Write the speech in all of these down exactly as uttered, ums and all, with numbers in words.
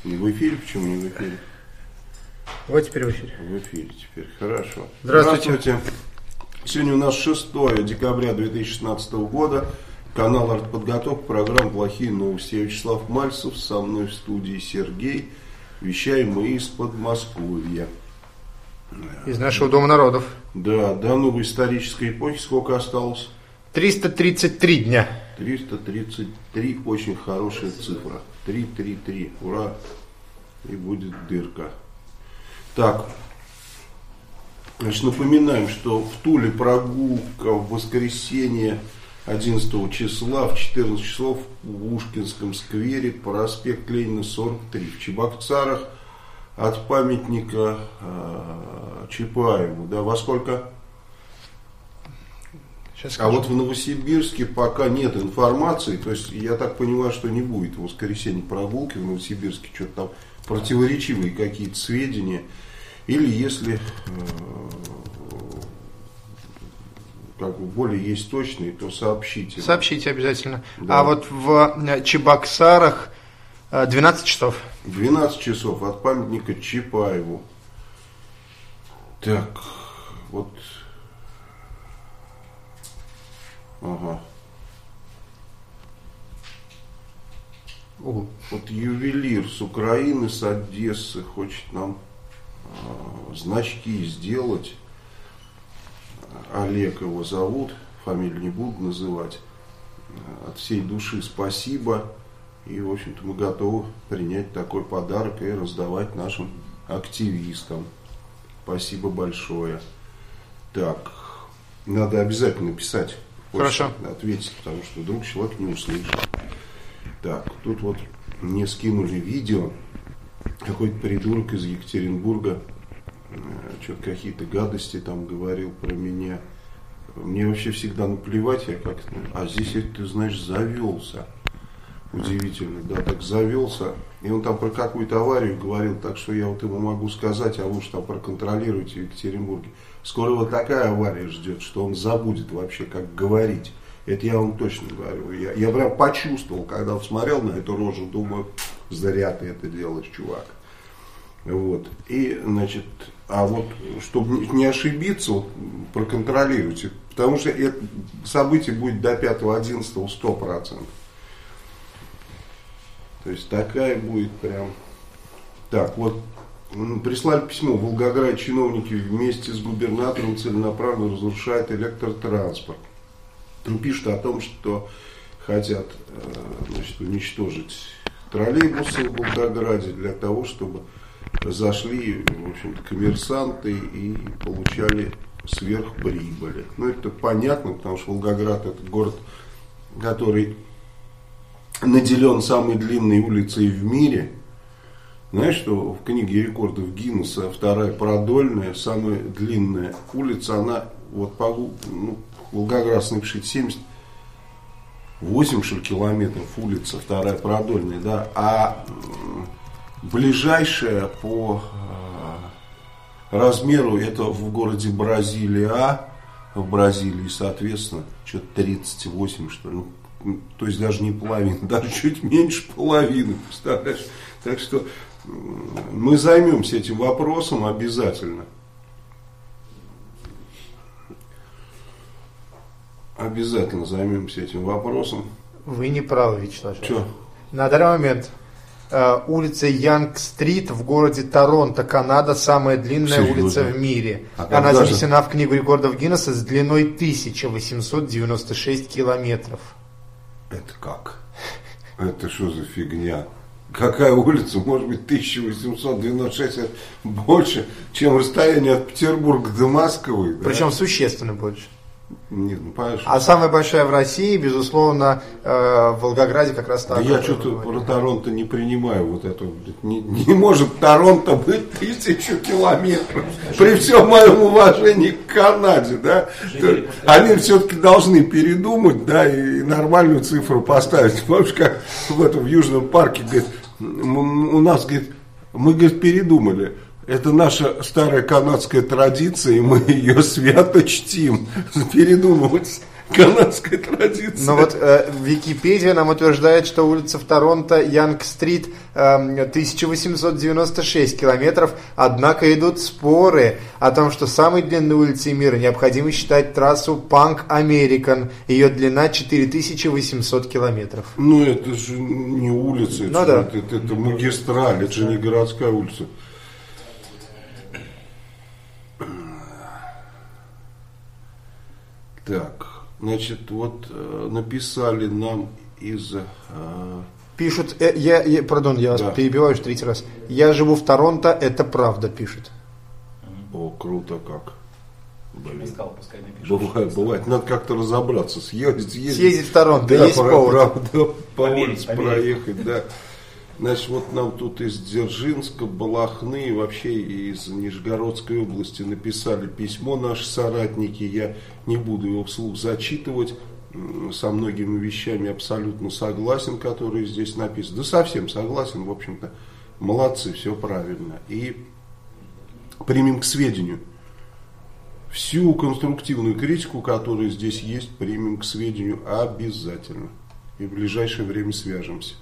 Не в эфире? Почему не в эфире? Вот теперь в эфире. В эфире теперь, хорошо. Здравствуйте. Здравствуйте. Сегодня у нас шестое декабря две тысячи шестнадцатого года. Канал «Артподготовка», программа «Плохие новости». Я Вячеслав Мальцев, со мной в студии Сергей. Вещаем мы из Подмосковья. Из нашего Дома народов. Да, до новой исторической эпохи сколько осталось? триста тридцать три дня. триста тридцать три, очень хорошая цифра. три три три, ура, и будет дырка. Так, значит, напоминаем, что в Туле прогулка в воскресенье одиннадцатого числа в четырнадцать часов в Ушкинском сквере, проспект Ленина, сорок три. В Чебоксарах от памятника э, Чапаеву, да, во сколько? А вот в Новосибирске пока нет информации, то есть я так понимаю, что не будет в воскресенье прогулки в Новосибирске, что-то там противоречивые какие-то сведения, или если э, как бы более есть точные, то сообщите. Сообщите обязательно. Да. А вот в Чебоксарах двенадцать часов. двенадцать часов от памятника Чапаеву. Так, вот. Ага. Угу. Вот ювелир с Украины, с Одессы хочет нам э, значки сделать. Олег его зовут, фамилию не буду называть. От всей души спасибо. И, в общем-то, мы готовы принять такой подарок и раздавать нашим активистам. Спасибо большое. Так, надо обязательно писать. Хорошо. Ответить, потому что вдруг человек не услышит. Так, тут вот мне скинули видео. Какой-то придурок из Екатеринбурга что-то какие-то гадости там говорил про меня. Мне вообще всегда наплевать, я как-то. А здесь, это, ты знаешь, завелся. Удивительно, да, так завелся. И он там про какую-то аварию говорил, так что я вот ему могу сказать, а вы уж там проконтролируйте в Екатеринбурге. Скоро вот такая авария ждет, что он забудет вообще, как говорить. Это я вам точно говорю. Я, я прям почувствовал, когда вот смотрел на эту рожу, думаю, зря ты это делаешь, чувак. Вот. И, значит, а вот, чтобы не ошибиться, вот, проконтролируйте. Потому что это событие будет до пятого одиннадцатого сто процентов. То есть такая будет прям. Так, вот прислали письмо. В Волгограде чиновники вместе с губернатором целенаправленно разрушают электротранспорт. Пишут о том, что хотят, значит, уничтожить троллейбусы в Волгограде для того, чтобы зашли, в общем-то, коммерсанты и получали сверхприбыли. Ну, это понятно, потому что Волгоград — это город, который наделен самой длинной улицей в мире. Знаешь, что в книге рекордов Гиннесса вторая продольная, самая длинная улица, она вот по, ну, Волгоград напишите семьдесят восемь что ли, километров улица, вторая продольная, да, а ближайшая по размеру это в городе Бразилия, в Бразилии, соответственно, что-то тридцать восемь, что ли, ну, то есть даже не половина, даже чуть меньше половины, представляешь? Так что мы займемся этим вопросом обязательно. Обязательно займемся этим вопросом. Вы не правы, Вячеслав. Что? На данный момент э, улица Янг-стрит в городе Торонто, Канада, самая длинная Серьезно? улица в мире. А Она даже... занесена в книгу рекордов Гиннесса с длиной тысяча восемьсот девяносто шесть километров. Это как? Это что за фигня? Какая улица может быть тысяча восемьсот девяносто шесть, больше, чем расстояние от Петербурга до Москвы? Да? Причем существенно больше. Нет, ну, а самая большая в России, безусловно, э, в Волгограде как раз так. Да я что-то про Торонто не принимаю вот это. Не, не может Торонто быть тысячу километров. При всем моем уважении к Канаде, да. Они все-таки должны передумать, да, и нормальную цифру поставить. Помнишь, как в этом в Южном парке, говорит, у нас, говорит, мы, говорит, передумали. Это наша старая канадская традиция, и мы ее свято чтим. Передумывать, канадская традиция. Но вот э, Википедия нам утверждает, что улица в Торонто, Янг-стрит, э, тысяча восемьсот девяносто шесть километров, однако идут споры о том, что самой длинной улицей мира необходимо считать трассу Панк-Американ. Ее длина четыре тысячи восемьсот километров. Ну это же не улица, это, ну, же, да. это, это, это магистраль, это же не городская улица. Так, значит, вот э, написали нам из... Э, Пишут, э, я, я, пардон, я вас да. перебиваю уже третий раз. Я живу в Торонто, это правда, пишет. О, круто как. Блин. Искал, пускай напишет. Бывает, бывает. Надо как-то разобраться, съездить, съездить. Съездить в Торонто, да, есть про, повод. Правда, по померить, улице померить. проехать, да. Значит, вот нам тут из Дзержинска, Балахны и вообще из Нижегородской области написали письмо наши соратники. Я не буду его вслух зачитывать. Со многими вещами абсолютно согласен, которые здесь написаны. Да совсем согласен, в общем-то. Молодцы, все правильно. И примем к сведению. Всю конструктивную критику, которая здесь есть, примем к сведению обязательно. И в ближайшее время свяжемся.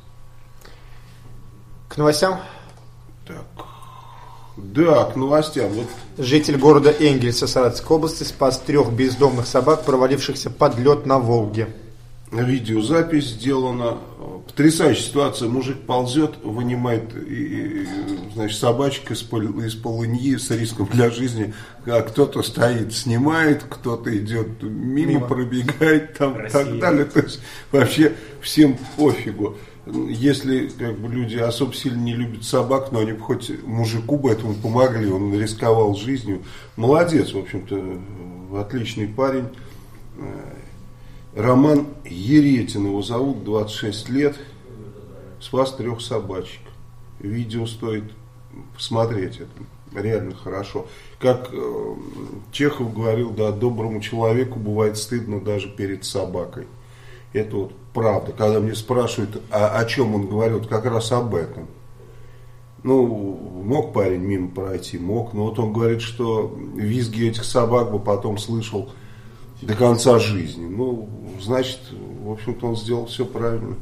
К новостям? Так. Да, к новостям. Вот. Житель города Энгельса Саратовской области спас трех бездомных собак, провалившихся под лед на Волге. Видеозапись сделана. Потрясающая ситуация. Мужик ползет, вынимает и, и, значит, собачек из, из полыньи с риском для жизни. А кто-то стоит, снимает, кто-то идет мимо, мимо. пробегает там, и так далее. То есть вообще всем пофигу. Если как бы, люди особо сильно не любят собак, но они бы хоть мужику бы этому помогли, он рисковал жизнью. Молодец, в общем-то, отличный парень. Роман Еретин его зовут, двадцать шесть лет, спас трех собачек. Видео стоит посмотреть, это реально хорошо. Как э, Чехов говорил, да, доброму человеку бывает стыдно даже перед собакой. Это вот правда. Когда мне спрашивают, а, о чем он говорил, как раз об этом. Ну, мог парень мимо пройти, мог, но вот он говорит, что визги этих собак бы потом слышал до конца жизни. Ну, значит, в общем-то, он сделал все правильно.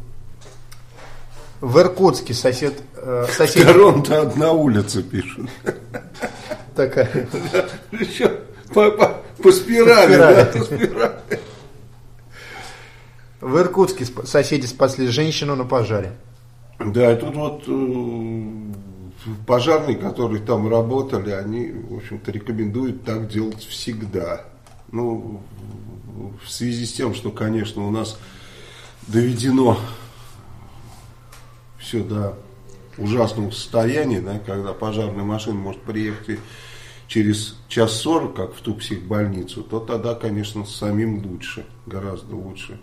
В Иркутске сосед... Э, сосед... Торонто одна улица, пишут. Такая. По, по, по спирали, да, по спирали. В Иркутске соседи спасли женщину на пожаре. Да, и тут вот э, пожарные, которые там работали, они, в общем-то, рекомендуют так делать всегда. Ну, в связи с тем, что, конечно, у нас доведено все до ужасного состояния, да, когда пожарная машина может приехать через час сорок, как в ту психбольницу, то тогда, конечно, самим лучше, гораздо лучше.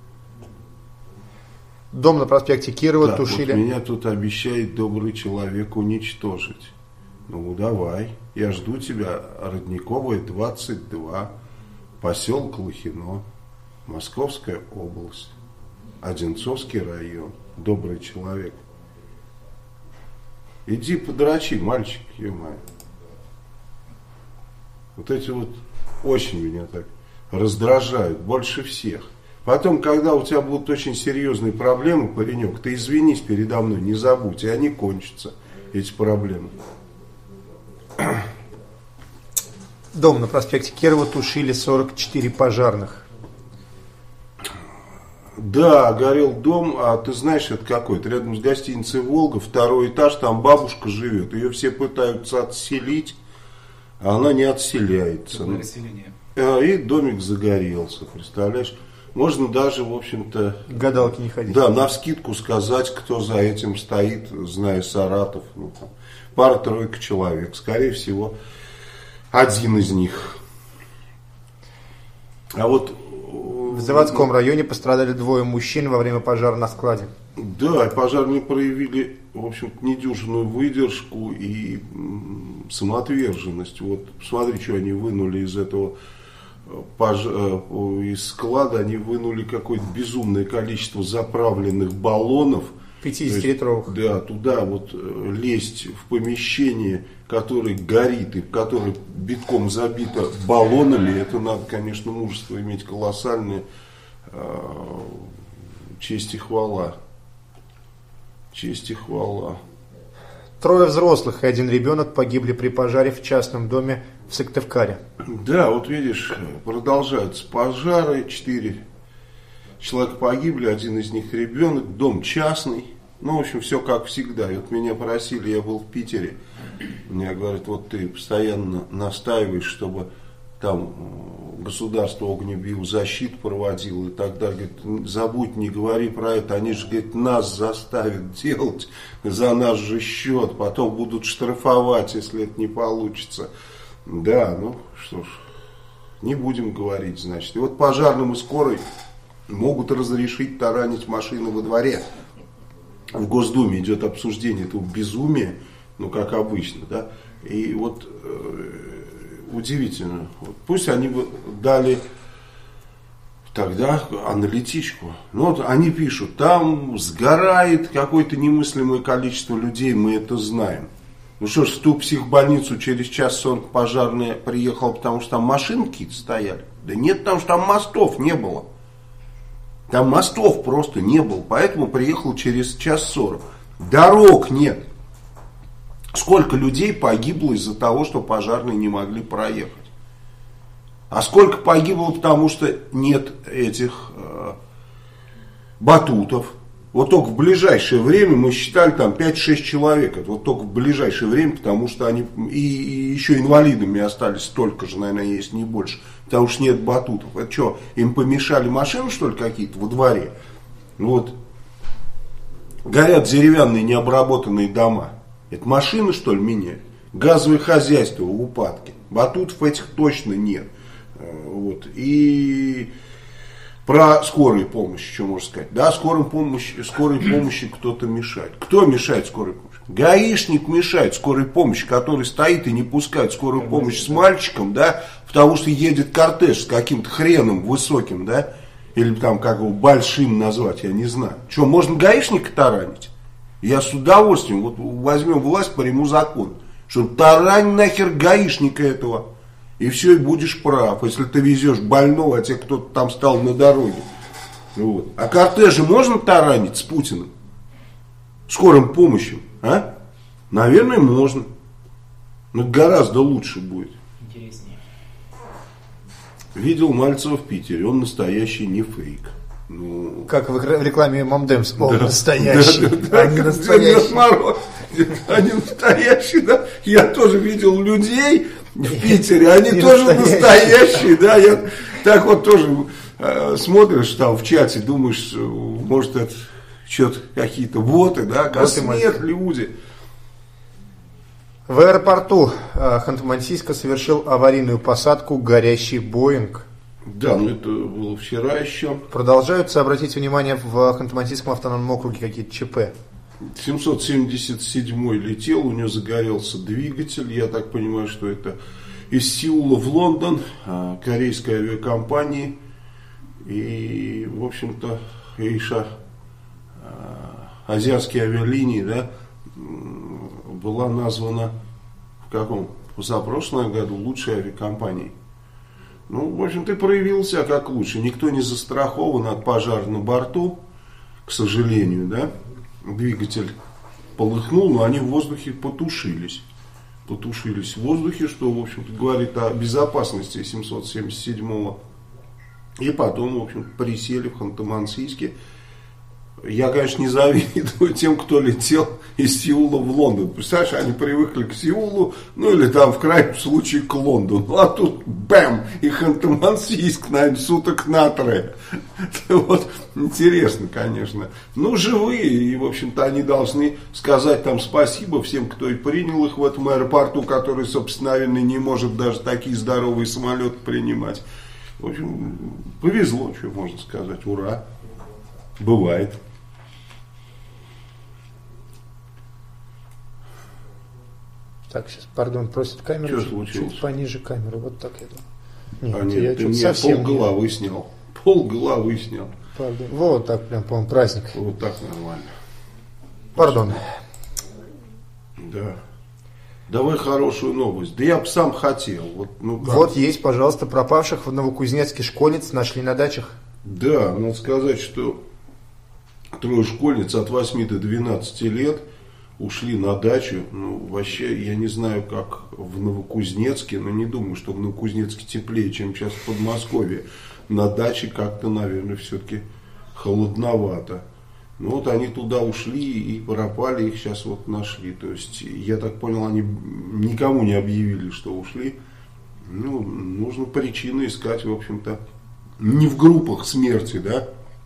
Дом на проспекте Кирова так, тушили. Вот меня тут обещает добрый человек уничтожить. Ну, давай. Я жду тебя. Родниковая, двадцать два. Поселок Лохино. Московская область. Одинцовский район. Добрый человек. Иди подрачи, мальчик, ё-моё. Вот эти вот очень меня так раздражают. Больше всех. Потом, когда у тебя будут очень серьезные проблемы, паренек, ты извинись передо мной, не забудь, и они кончатся, эти проблемы. Дом на проспекте Кирова тушили сорок четыре пожарных. Да, горел дом, а ты знаешь, это какой-то, рядом с гостиницей «Волга», второй этаж, там бабушка живет, ее все пытаются отселить, а она не отселяется. И домик загорелся, представляешь? Можно даже, в общем-то, гадалки не ходить. Да, навскидку сказать, кто за этим стоит, зная Саратов. Ну, пара-тройка человек. Скорее всего, один из них. А вот в Заводском районе пострадали двое мужчин во время пожара на складе. Да, и пожарные проявили, в общем-то, недюжинную выдержку и самоотверженность. Вот, посмотри, что они вынули из этого пож... из склада. Они вынули какое-то безумное количество заправленных баллонов пятидесятилитровых. Да, туда вот лезть в помещение, которое горит и которое битком забито баллонами, это надо, конечно, мужество иметь колоссальное. Честь и хвала. Честь и хвала. Трое взрослых и один ребенок погибли при пожаре в частном доме в Сыктывкаре. Да, вот видишь, продолжаются пожары. Четыре человека погибли, один из них ребенок, дом частный. Ну, в общем, все как всегда. И вот меня просили, я был в Питере. Мне говорят, вот ты постоянно настаиваешь, чтобы там государство огнебиозащиту проводило и так далее. Говорит, забудь, не говори про это. Они же, говорит, нас заставят делать за наш же счет. Потом будут штрафовать, если это не получится. Да, ну что ж, не будем говорить, значит. И вот пожарным и скорой могут разрешить таранить машины во дворе. В Госдуме идет обсуждение этого безумия, ну как обычно, да. И вот э, удивительно, вот пусть они бы дали тогда аналитичку. Ну вот они пишут, там сгорает какое-то немыслимое количество людей, мы это знаем. Ну что ж, в ту психбольницу через час сорок пожарная приехала, потому что там машины какие-то стояли. Да нет, потому что там мостов не было. Там мостов просто не было, поэтому приехал через час сорок. Дорог нет. Сколько людей погибло из-за того, что пожарные не могли проехать? А сколько погибло, потому что нет этих э, батутов? Вот только в ближайшее время мы считали там пять-шесть человек. Это вот только в ближайшее время, потому что они и, и еще инвалидами остались столько же, наверное, есть не больше. Потому что нет батутов. Это что, им помешали машины, что ли, какие-то во дворе? Вот. Горят деревянные необработанные дома. Это машины, что ли, меняют? Газовое хозяйство в упадке. Батутов этих точно нет. Вот. И про скорую помощь, что можно сказать? Да, скорой помощи, скорой помощи кто-то мешает. Кто мешает скорой помощи? Гаишник мешает скорой помощи, который стоит и не пускает скорую помощь с мальчиком, да, потому что едет кортеж с каким-то хреном высоким, да, или там как его большим назвать, я не знаю. Что, можно гаишника таранить? Я с удовольствием, вот возьмем власть, приму закон, что тарань нахер гаишника этого. И все, и будешь прав, если ты везешь больного, а те кто-то там стал на дороге. Вот. А кортежи можно таранить с Путиным? Скорым помощью, а? Наверное, можно. Но гораздо лучше будет. Интереснее. Видел Мальцева в Питере, он настоящий, не фейк. Ну, как в рекламе Мамдемс, он да, настоящий, да, да, а не настоящий. Они настоящие, да. Я тоже видел людей в Питере, они не тоже настоящие. настоящие, да. Я так вот тоже э, смотришь там в чате, думаешь, может это что-то какие-то боты, да, оказывается, вот нет, люди. В аэропорту Ханты-Мансийска совершил аварийную посадку горящий Боинг. Да, ну это было вчера еще. Продолжаются обратить внимание в Ханты-Мансийском автономном округе какие-то ЧП. семьсот семьдесят седьмой летел, у него загорелся двигатель. Я так понимаю, что это из Сеула в Лондон, корейской авиакомпании. И, в общем-то, Эйша, азиатские авиалинии, да, была названа в каком? В позапрошлом году лучшей авиакомпанией. Ну, в общем, ты проявил себя как лучше. Никто не застрахован от пожара на борту, к сожалению, да. Двигатель полыхнул, но они в воздухе потушились. Потушились в воздухе, что, в общем-то, говорит о безопасности семьсот семьдесят седьмого. И потом, в общем, присели в Ханты-Мансийске. Я, конечно, не завидую тем, кто летел из Сеула в Лондон. Представляешь, они привыкли к Сеулу, ну или там в крайнем случае к Лондону. А тут бэм, и Ханты-Мансийск, наверное, суток на трое. Вот, интересно, конечно. Ну, живые, и, в общем-то, они должны сказать там спасибо всем, кто и принял их в этом аэропорту, который, собственно, наверное, не может даже такие здоровые самолеты принимать. В общем, повезло, что можно сказать. Ура. Бывает. Так, сейчас, пардон, просит камеру. Что чуть, случилось? чуть пониже камеру, вот так я думаю. А Нет, нет, я ты что-то мне совсем пол головы не... снял. Пол головы снял. Пардон. Вот так прям, по-моему, праздник. Вот так нормально. Пардон. Да. Давай хорошую новость. Да я бы сам хотел. Вот, ну, вот есть, пожалуйста, пропавших в Новокузнецке школьниц нашли на дачах. Да, надо сказать, что трое школьниц от восьми до двенадцати лет ушли на дачу. Ну, вообще, я не знаю, как в Новокузнецке, но не думаю, что в Новокузнецке теплее, чем сейчас в Подмосковье. На даче как-то, наверное, все-таки холодновато. Ну вот они туда ушли и пропали, их сейчас вот нашли. То есть, я так понял, они никому не объявили, что ушли. Ну, нужно причины искать, в общем-то, не в группах смерти, да,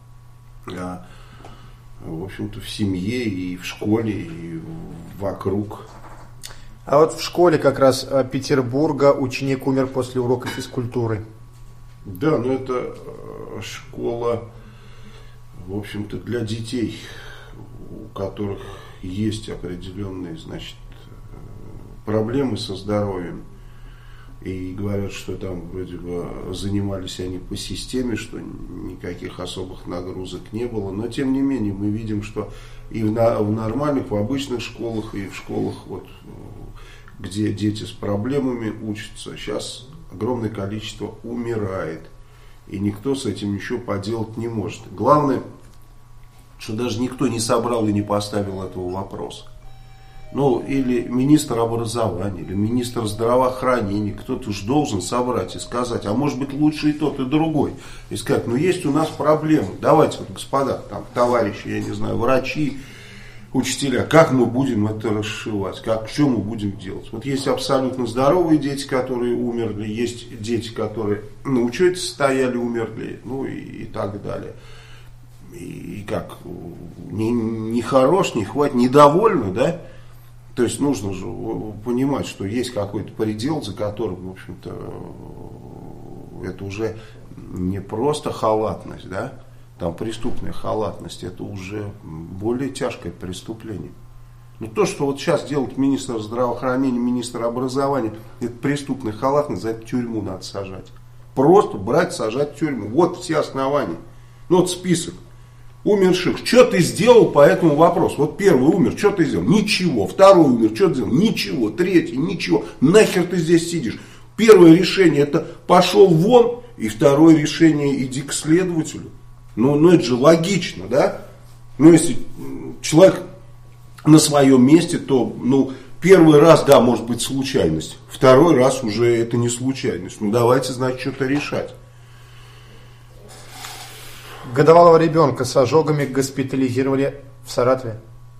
а, в общем-то, в семье и в школе, и вокруг. А вот в школе как раз Петербурга ученик умер после урока физкультуры. Да, но это школа, в общем-то, для детей, у которых есть определенные, значит, проблемы со здоровьем. И говорят, что там вроде бы занимались они по системе, что никаких особых нагрузок не было. Но тем не менее мы видим, что и в, на, в нормальных, в обычных школах, и в школах, вот, где дети с проблемами учатся, сейчас огромное количество умирает. И никто с этим ничего поделать не может. Главное, что даже никто не собрал и не поставил этого вопроса. Ну, или министр образования, или министр здравоохранения, кто-то уж должен собрать и сказать, а может быть лучше и тот, и другой. И сказать, ну есть у нас проблемы, давайте, вот, господа, там, товарищи, я не знаю, врачи, учителя, как мы будем это расшивать, как, что мы будем делать. Вот есть абсолютно здоровые дети, которые умерли, есть дети, которые на учете стояли, умерли, ну и, и так далее. И, и как, не, не хорош, не хватит, недовольны, да? То есть нужно же понимать, что есть какой-то предел, за которым, в общем-то, это уже не просто халатность, да, там преступная халатность, это уже более тяжкое преступление. Но то, что вот сейчас делает министр здравоохранения, министр образования, это преступная халатность, за это тюрьму надо сажать. Просто брать, сажать в тюрьму. Вот все основания. Ну вот список умерших. Что ты сделал по этому вопросу? Вот первый умер, что ты сделал? Ничего. Второй умер, что ты сделал? Ничего. Третий, ничего. Нахер ты здесь сидишь? Первое решение это пошел вон, и второе решение иди к следователю. Ну, ну это же логично, да? Ну если человек на своем месте, то ну, первый раз, да, может быть случайность. Второй раз уже это не случайность. Ну давайте, значит, что-то решать. Годовалого ребенка с ожогами госпитализировали в Саратове.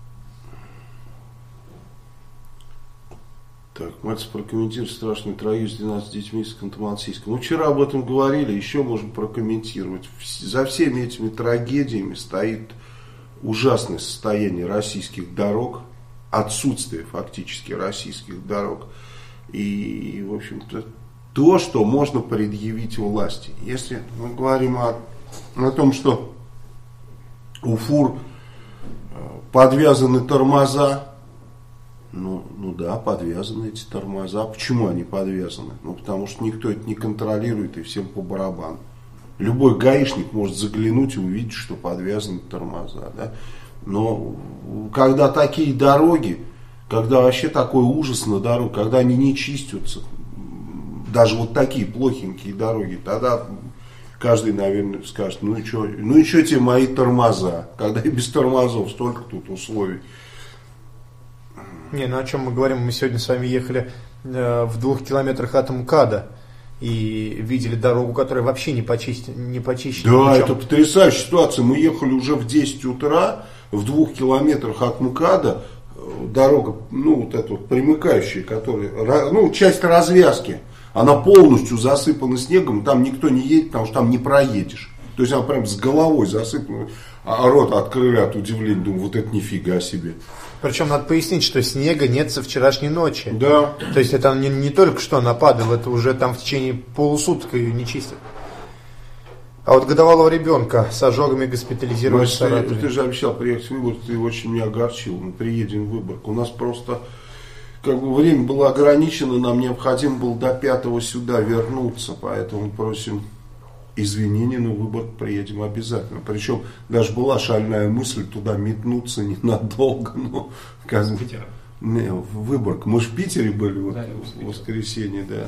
Так, мать прокомментирует страшную трагедию с двенадцатью детьми из Ханты-Мансийска. Мы вчера об этом говорили, еще можем прокомментировать. За всеми этими трагедиями стоит ужасное состояние российских дорог, отсутствие фактически российских дорог. И, в общем-то, то, что можно предъявить власти. Если мы говорим о, о том, что у фур подвязаны тормоза, Ну, ну да, подвязаны эти тормоза. Почему они подвязаны? Ну, потому что никто это не контролирует и всем по барабану. Любой гаишник может заглянуть и увидеть, что подвязаны тормоза. Да? Но когда такие дороги, когда вообще такой ужас на дороге, когда они не чистятся, даже вот такие плохенькие дороги, тогда каждый, наверное, скажет, ну и что, ну и что тебе мои тормоза, когда и без тормозов столько тут условий. Не, ну о чем мы говорим? Мы сегодня с вами ехали э, в двух километрах от МКАДа и видели дорогу, которая вообще не, почисти, не почищена. Да, Причем... это потрясающая ситуация. Мы ехали уже в десять утра, в двух километрах от МКАДа, дорога, ну вот эта вот примыкающая, которая, ну часть развязки, она полностью засыпана снегом, там никто не едет, потому что там не проедешь. То есть она прям с головой засыпана, а рот открыли от удивления, думаю, вот это нифига себе. Причем надо пояснить, что снега нет со вчерашней ночи. Да. То есть это не, не только что нападало, это уже там в течение полусуток ее не чистят. А вот годовалого ребенка с ожогами госпитализировали в Саратове. Ты же обещал приехать в Выборг, ты очень меня огорчил. Мы приедем в Выборг. У нас просто как бы время было ограничено, нам необходимо было до пятого сюда вернуться, поэтому просим извинения на Выборг приедем обязательно. Причем даже была шальная мысль туда метнуться ненадолго, но как бы, не, в Выборг. Мы же в Питере были вот, да, в воскресенье, да.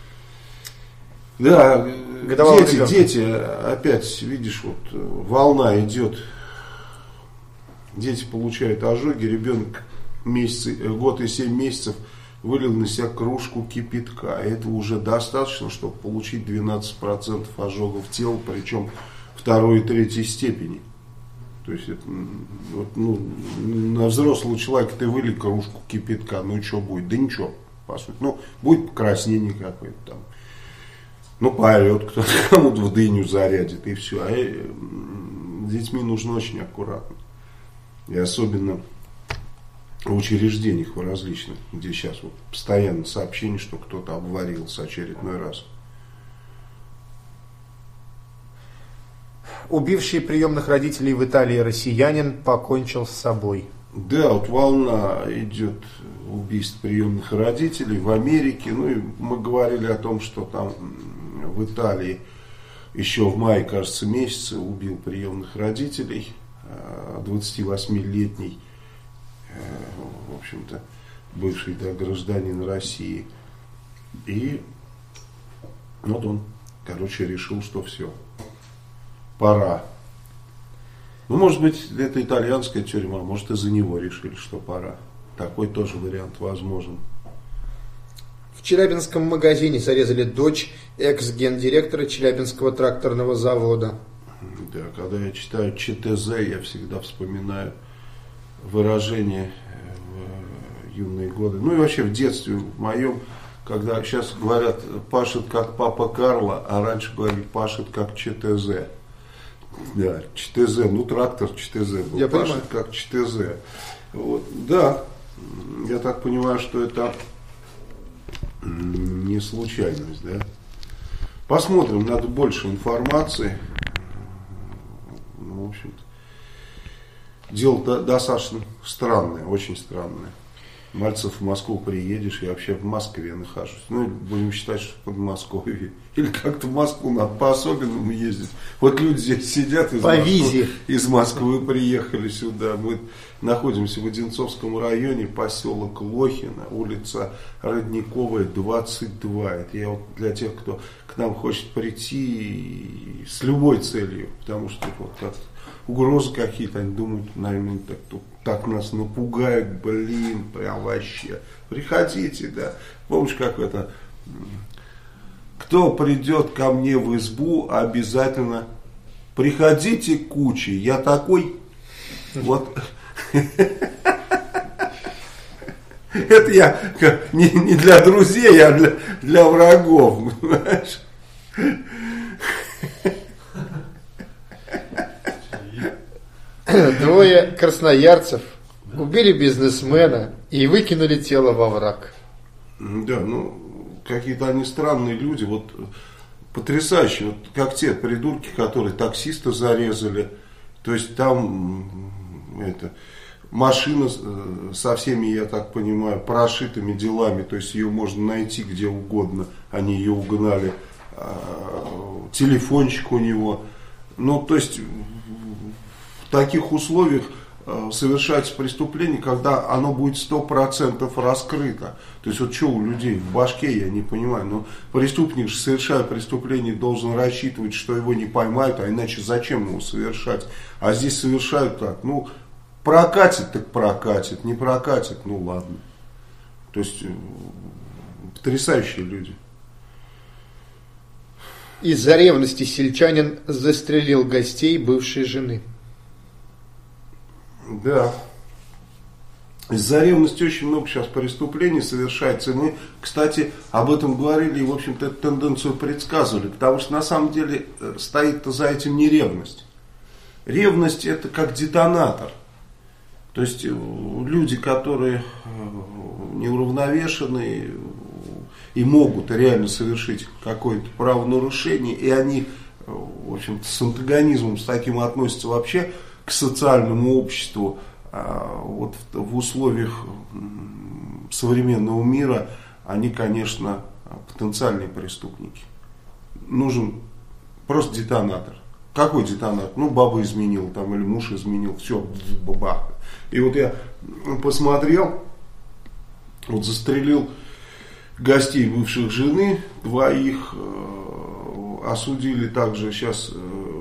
Да, Годовалый дети, ребенок. дети, опять, видишь, вот волна идет. Дети получают ожоги, ребенок месяц, год и семь месяцев вылил на себя кружку кипятка. Этого уже достаточно, чтобы получить двенадцать процентов ожогов тела, причем второй и третьей степени. То есть, это, вот, ну, на взрослого человека ты вылил кружку кипятка, ну и что будет? Да ничего, по сути. Ну, будет покраснение какое-то там. Ну, поорет кто-то, кому-то в дыню зарядит, и все. А с детьми нужно очень аккуратно. И особенно в учреждениях в различных, где сейчас вот постоянно сообщение, что кто-то обварился очередной раз. Убивший приемных родителей в Италии россиянин покончил с собой. Да, вот волна идет убийств приемных родителей в Америке. Ну и мы говорили о том, что там в Италии еще в мае, кажется, месяце убил приемных родителей, двадцативосьмилетний, в общем-то, бывший, да, гражданин России. И вот он, короче, решил, что все, пора. Ну, может быть, это итальянская тюрьма, может, из-за него решили, что пора. Такой тоже вариант возможен. В Челябинском магазине зарезали дочь экс-гендиректора Челябинского тракторного завода. Да, когда я читаю ЧТЗ, я всегда вспоминаю выражение в юные годы. Ну и вообще в детстве в моем, когда сейчас говорят, пашет как папа Карло, а раньше говорили, пашет как ЧТЗ. Да, ЧТЗ, ну трактор ЧТЗ был, я пашет понимаю. как ЧТЗ. Вот, да, я так понимаю, что это не случайность, да. Посмотрим, надо больше информации. Ну, в общем-то, дело достаточно странное, очень странное. Мальцев, в Москву приедешь, я вообще в Москве нахожусь. Ну, будем считать, что в Подмосковье. Или как-то в Москву надо по-особенному ездить. Вот люди здесь сидят из, по Москвы, визе. из Москвы приехали сюда. Мы находимся в Одинцовском районе, поселок Лохино, улица Родниковая, двадцать два. Это я вот для тех, кто к нам хочет прийти с любой целью. Потому что вот как-то угрозы какие-то, они думают, наверное, так, тут, так нас напугают, блин, прям вообще. Приходите, да. Помнишь, как это, кто придет ко мне в избу, обязательно приходите кучей, я такой, вот, это я не, не для друзей, а для, для врагов, понимаешь? Двое красноярцев убили бизнесмена и выкинули тело во враг. Да, ну, какие-то они странные люди, вот потрясающие, вот, как те придурки, которые таксиста зарезали, то есть там это, машина со всеми, я так понимаю, прошитыми делами, то есть ее можно найти где угодно, они ее угнали, телефончик у него, ну, то есть в таких условиях совершается преступление, когда оно будет сто процентов раскрыто. То есть вот что у людей в башке, я не понимаю. Но преступник же, совершая преступление, должен рассчитывать, что его не поймают, а иначе зачем его совершать. А здесь совершают так, ну прокатит, так прокатит, не прокатит, ну ладно. То есть потрясающие люди. Из-за ревности сельчанин застрелил гостей бывшей жены. Да. Из-за ревности очень много сейчас преступлений совершается. И мы, кстати, об этом говорили и, в общем-то, эту тенденцию предсказывали. Потому что на самом деле стоит за этим не ревность. Ревность это как детонатор. То есть люди, которые неуравновешенные и могут реально совершить какое-то правонарушение, и они, в общем-то, с антагонизмом с таким относятся вообще к социальному обществу, вот в условиях современного мира, они, конечно, потенциальные преступники. Нужен просто детонатор. Какой детонатор? Ну, баба изменила там, или муж изменил, все, бабах. И вот я посмотрел, вот застрелил гостей бывших жены, двоих э, осудили также сейчас э,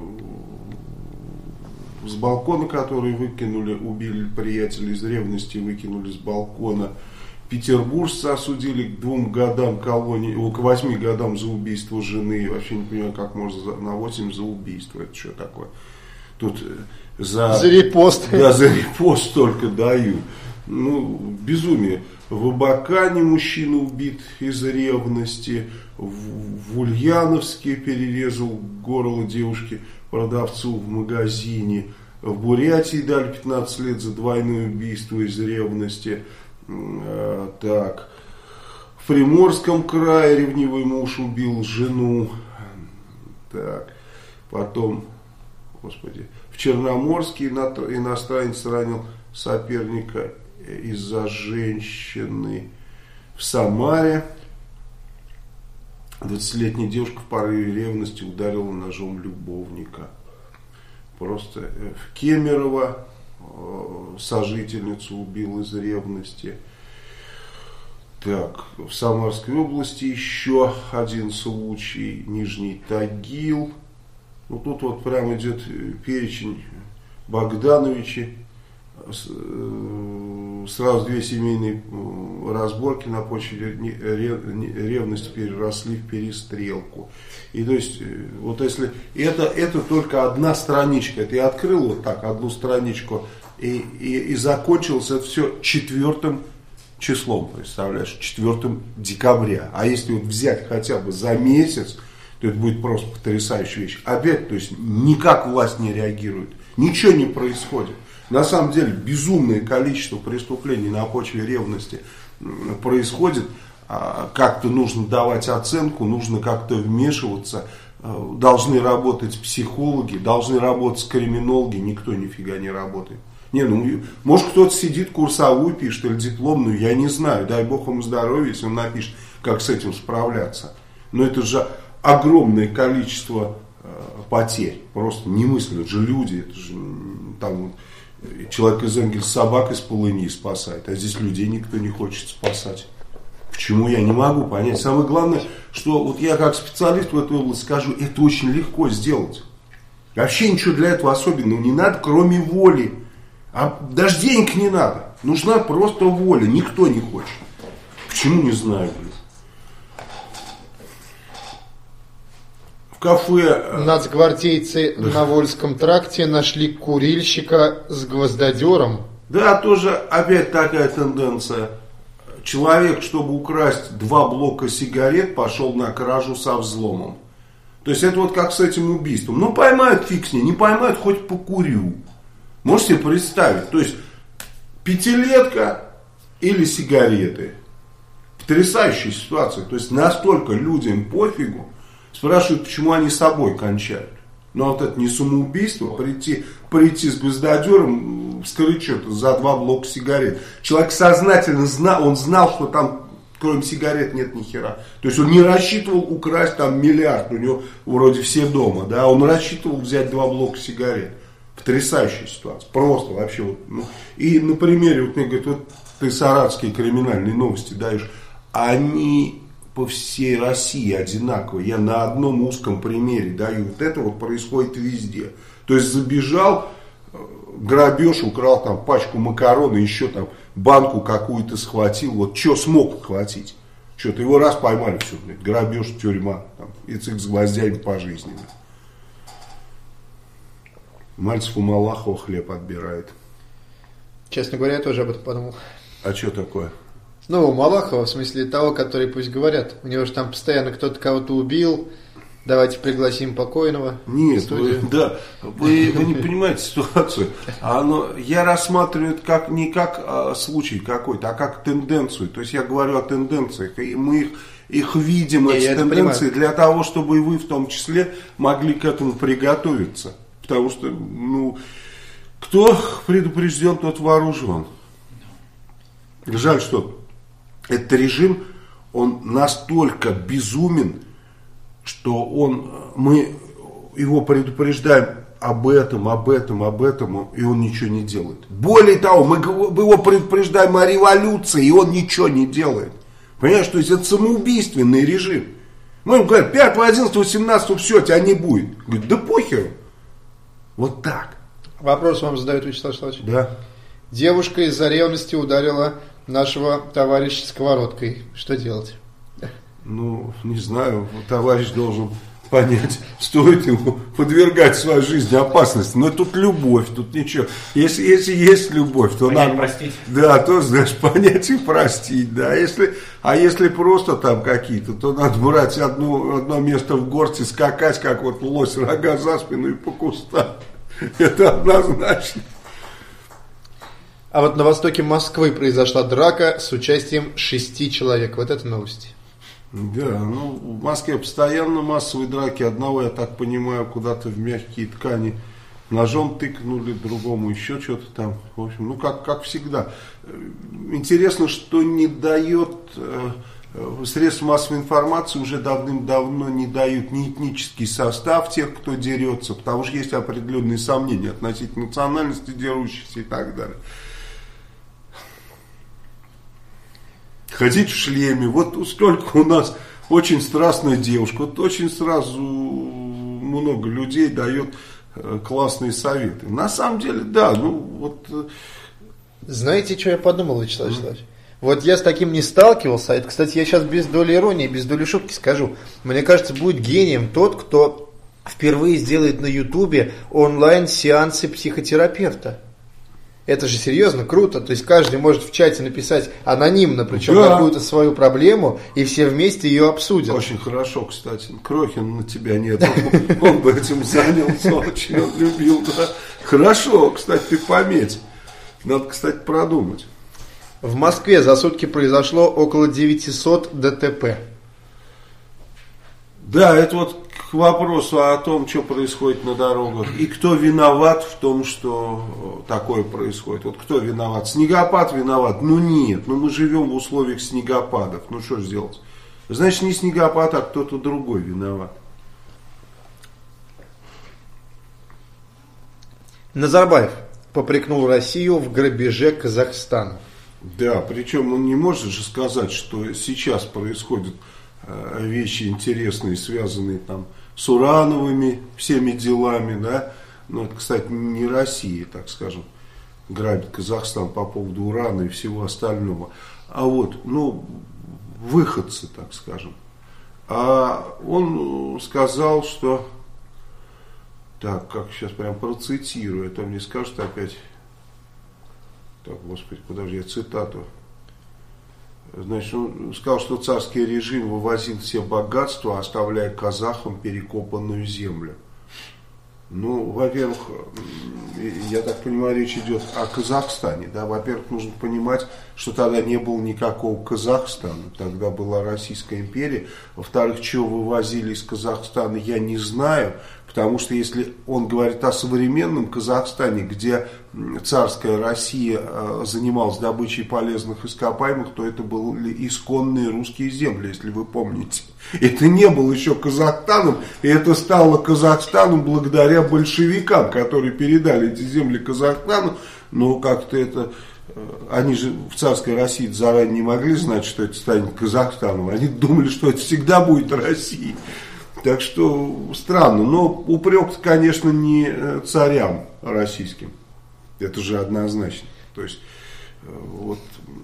с балкона, которые выкинули, убили приятеля из ревности, выкинули с балкона. Петербуржца осудили к двум годам колонии, к восьми годам за убийство жены. Вообще не понимаю, как можно на восемь за убийство. Это что такое? Тут за, за репост. Да, за репост только дают. Ну, безумие. В Абакане мужчина убит из-за ревности. В, в Ульяновске перерезал горло девушки продавцу в магазине. В Бурятии дали пятнадцать лет за двойное убийство из ревности. А, так. В Приморском крае ревнивый муж убил жену. Так. Потом, господи, в Черноморске иностранец ранил соперника из-за женщины. В Самаре двадцатилетняя девушка в порыве ревности ударила ножом любовника. Просто в Кемерово сожительницу убил из ревности. Так, в Самарской области еще один случай. Нижний Тагил. Ну, тут вот прямо идет перечень. Богдановичи. Сразу две семейные разборки на почве ревности переросли в перестрелку. И то есть, вот если это, это только одна страничка, это я открыл вот так одну страничку и, и, и закончилось это все четвертым числом, представляешь, четвертым декабря. А если вот взять хотя бы за месяц, то это будет просто потрясающая вещь. Опять, то есть никак власть не реагирует, ничего не происходит. На самом деле безумное количество преступлений на почве ревности происходит. Как-то нужно давать оценку, нужно как-то вмешиваться. Должны работать психологи, должны работать криминологи. Никто нифига не работает. Не, ну, может кто-то сидит, курсовую пишет или дипломную, я не знаю. Дай бог ему здоровья, если он напишет, как с этим справляться. Но это же огромное количество потерь. Просто немыслимо. Это же люди, это же там... Человек из Энгельса собак из полыни спасает, а здесь людей никто не хочет спасать. Почему, я не могу понять. Самое главное, что вот я как специалист в этой области скажу, это очень легко сделать. Вообще ничего для этого особенного не надо, кроме воли. А даже денег не надо. Нужна просто воля. Никто не хочет. Почему, не знаю, блин. В кафе... Нацгвардейцы на Вольском тракте нашли курильщика с гвоздодером. Да, тоже опять такая тенденция. Человек, чтобы украсть два блока сигарет, пошел на кражу со взломом. То есть это вот как с этим убийством. Ну поймают, фиг с ней, не поймают, хоть покурю. Можете себе представить? То есть пятилетка или сигареты. Потрясающая ситуация. То есть настолько людям пофигу. Спрашивают, почему они с собой кончают. Ну вот это не самоубийство, прийти, прийти с гвоздодером, вскрыть что-то за два блока сигарет. Человек сознательно знал, он знал, что там кроме сигарет нет ни хера. То есть он не рассчитывал украсть там миллиард, у него вроде все дома, да, он рассчитывал взять два блока сигарет. Потрясающая ситуация, просто вообще. Вот, ну. И на примере, вот мне говорят, вот ты саратовские криминальные новости даешь, они... по всей России одинаково. Я на одном узком примере даю. Вот это вот происходит везде. То есть забежал, грабеж, украл там пачку макарон, еще там банку какую-то схватил. Вот что смог хватить? Что-то его раз поймали, все, блядь, грабеж, тюрьма. Там, и цик с гвоздями пожизненно. Мальцев у Малахова хлеб отбирает. Честно говоря, я тоже об этом подумал. А что такое? Ну, Малахова, в смысле того, который пусть говорят. У него же там постоянно кто-то кого-то убил. Давайте пригласим покойного. Нет, вы, да, вы, вы не понимаете ситуацию. Оно, я рассматриваю это как, не как а, случай какой-то, а как тенденцию. То есть я говорю о тенденциях. И мы их, их видим, эти тенденции, для того, чтобы и вы в том числе могли к этому приготовиться. Потому что, ну, кто предупрежден, тот вооружен. Жаль, что этот режим, он настолько безумен, что он, мы его предупреждаем об этом, об этом, об этом, и он ничего не делает. Более того, мы его предупреждаем о революции, и он ничего не делает. Понимаешь, то есть это самоубийственный режим. Мы ему говорим, пятого, одиннадцатого, семнадцатого, все, тебя не будет. Говорит, да похеру. Вот так. Вопрос вам задает Вячеслав Вячеславович. Да. Девушка из-за ревности ударила нашего товарища сковородкой. Что делать? Ну, не знаю, товарищ должен понять, стоит ему подвергать свою жизнь опасности. Но тут любовь, тут ничего. Если, если есть любовь, то понять, надо... простить. Да, то, знаешь, понять и простить. Да. Если, а если просто там какие-то, то надо брать одну, одно место в горсти, скакать, как вот лось, рога за спину и по кустам. Это однозначно. А вот на востоке Москвы произошла драка с участием шести человек. Вот это новости. Да, ну в Москве постоянно массовые драки. Одного, я так понимаю, куда-то в мягкие ткани ножом тыкнули, другому еще что-то там. В общем, ну как, как всегда. Интересно, что не дает э, средства массовой информации, уже давным-давно не дают ни этнический состав тех, кто дерется, потому что есть определенные сомнения относительно национальности дерущихся и так далее. Ходить в шлеме, вот сколько у нас очень страстная девушка, вот очень сразу много людей дает классные советы. На самом деле, да, ну вот... Знаете, что я подумал, Вячеслав Вячеславович? Вот я с таким не сталкивался, это, кстати, я сейчас без доли иронии, без доли шутки скажу. Мне кажется, будет гением тот, кто впервые сделает на Ютубе онлайн-сеансы психотерапевта. Это же серьезно круто, то есть каждый может в чате написать анонимно, причем да. какую-то свою проблему, и все вместе ее обсудят. Очень хорошо, кстати. Крохин на тебя нет, он бы этим занялся, очень он любил. Да. Хорошо, кстати, ты пометь. Надо, кстати, продумать. В Москве за сутки произошло около девятисот ДТП. Да, это вот к вопросу о том, что происходит на дорогах. И кто виноват в том, что такое происходит. Вот кто виноват? Снегопад виноват? Ну нет, ну мы живем в условиях снегопадов. Ну что же делать? Значит, не снегопад, а кто-то другой виноват. Назарбаев попрекнул Россию в грабеже Казахстана. Да, причем он не может же сказать, что сейчас происходят вещи интересные, связанные там с урановыми всеми делами, да. Ну, это, кстати, не Россия, так скажем, грабит Казахстан по поводу урана и всего остального. А вот, ну, выходцы, так скажем. А он сказал, что, так, как сейчас прям процитирую, а то мне скажут опять, так, господи, подожди, я цитату. Значит, он сказал, что царский режим вывозил все богатства, оставляя казахам перекопанную землю. Ну, во-первых, я так понимаю, речь идет о Казахстане. Да? Во-первых, нужно понимать, что тогда не было никакого Казахстана. Тогда была Российская империя. Во-вторых, чего вывозили из Казахстана, я не знаю. Потому что если он говорит о современном Казахстане, где царская Россия занималась добычей полезных ископаемых, то это были исконные русские земли, если вы помните. Это не было еще Казахстаном, и это стало Казахстаном благодаря большевикам, которые передали эти земли Казахстану. Но как-то это... Они же в царской России заранее не могли знать, что это станет Казахстаном. Они думали, что это всегда будет Россией. Так что странно, но упрек, конечно, не царям российским, это же однозначно. То есть, вот,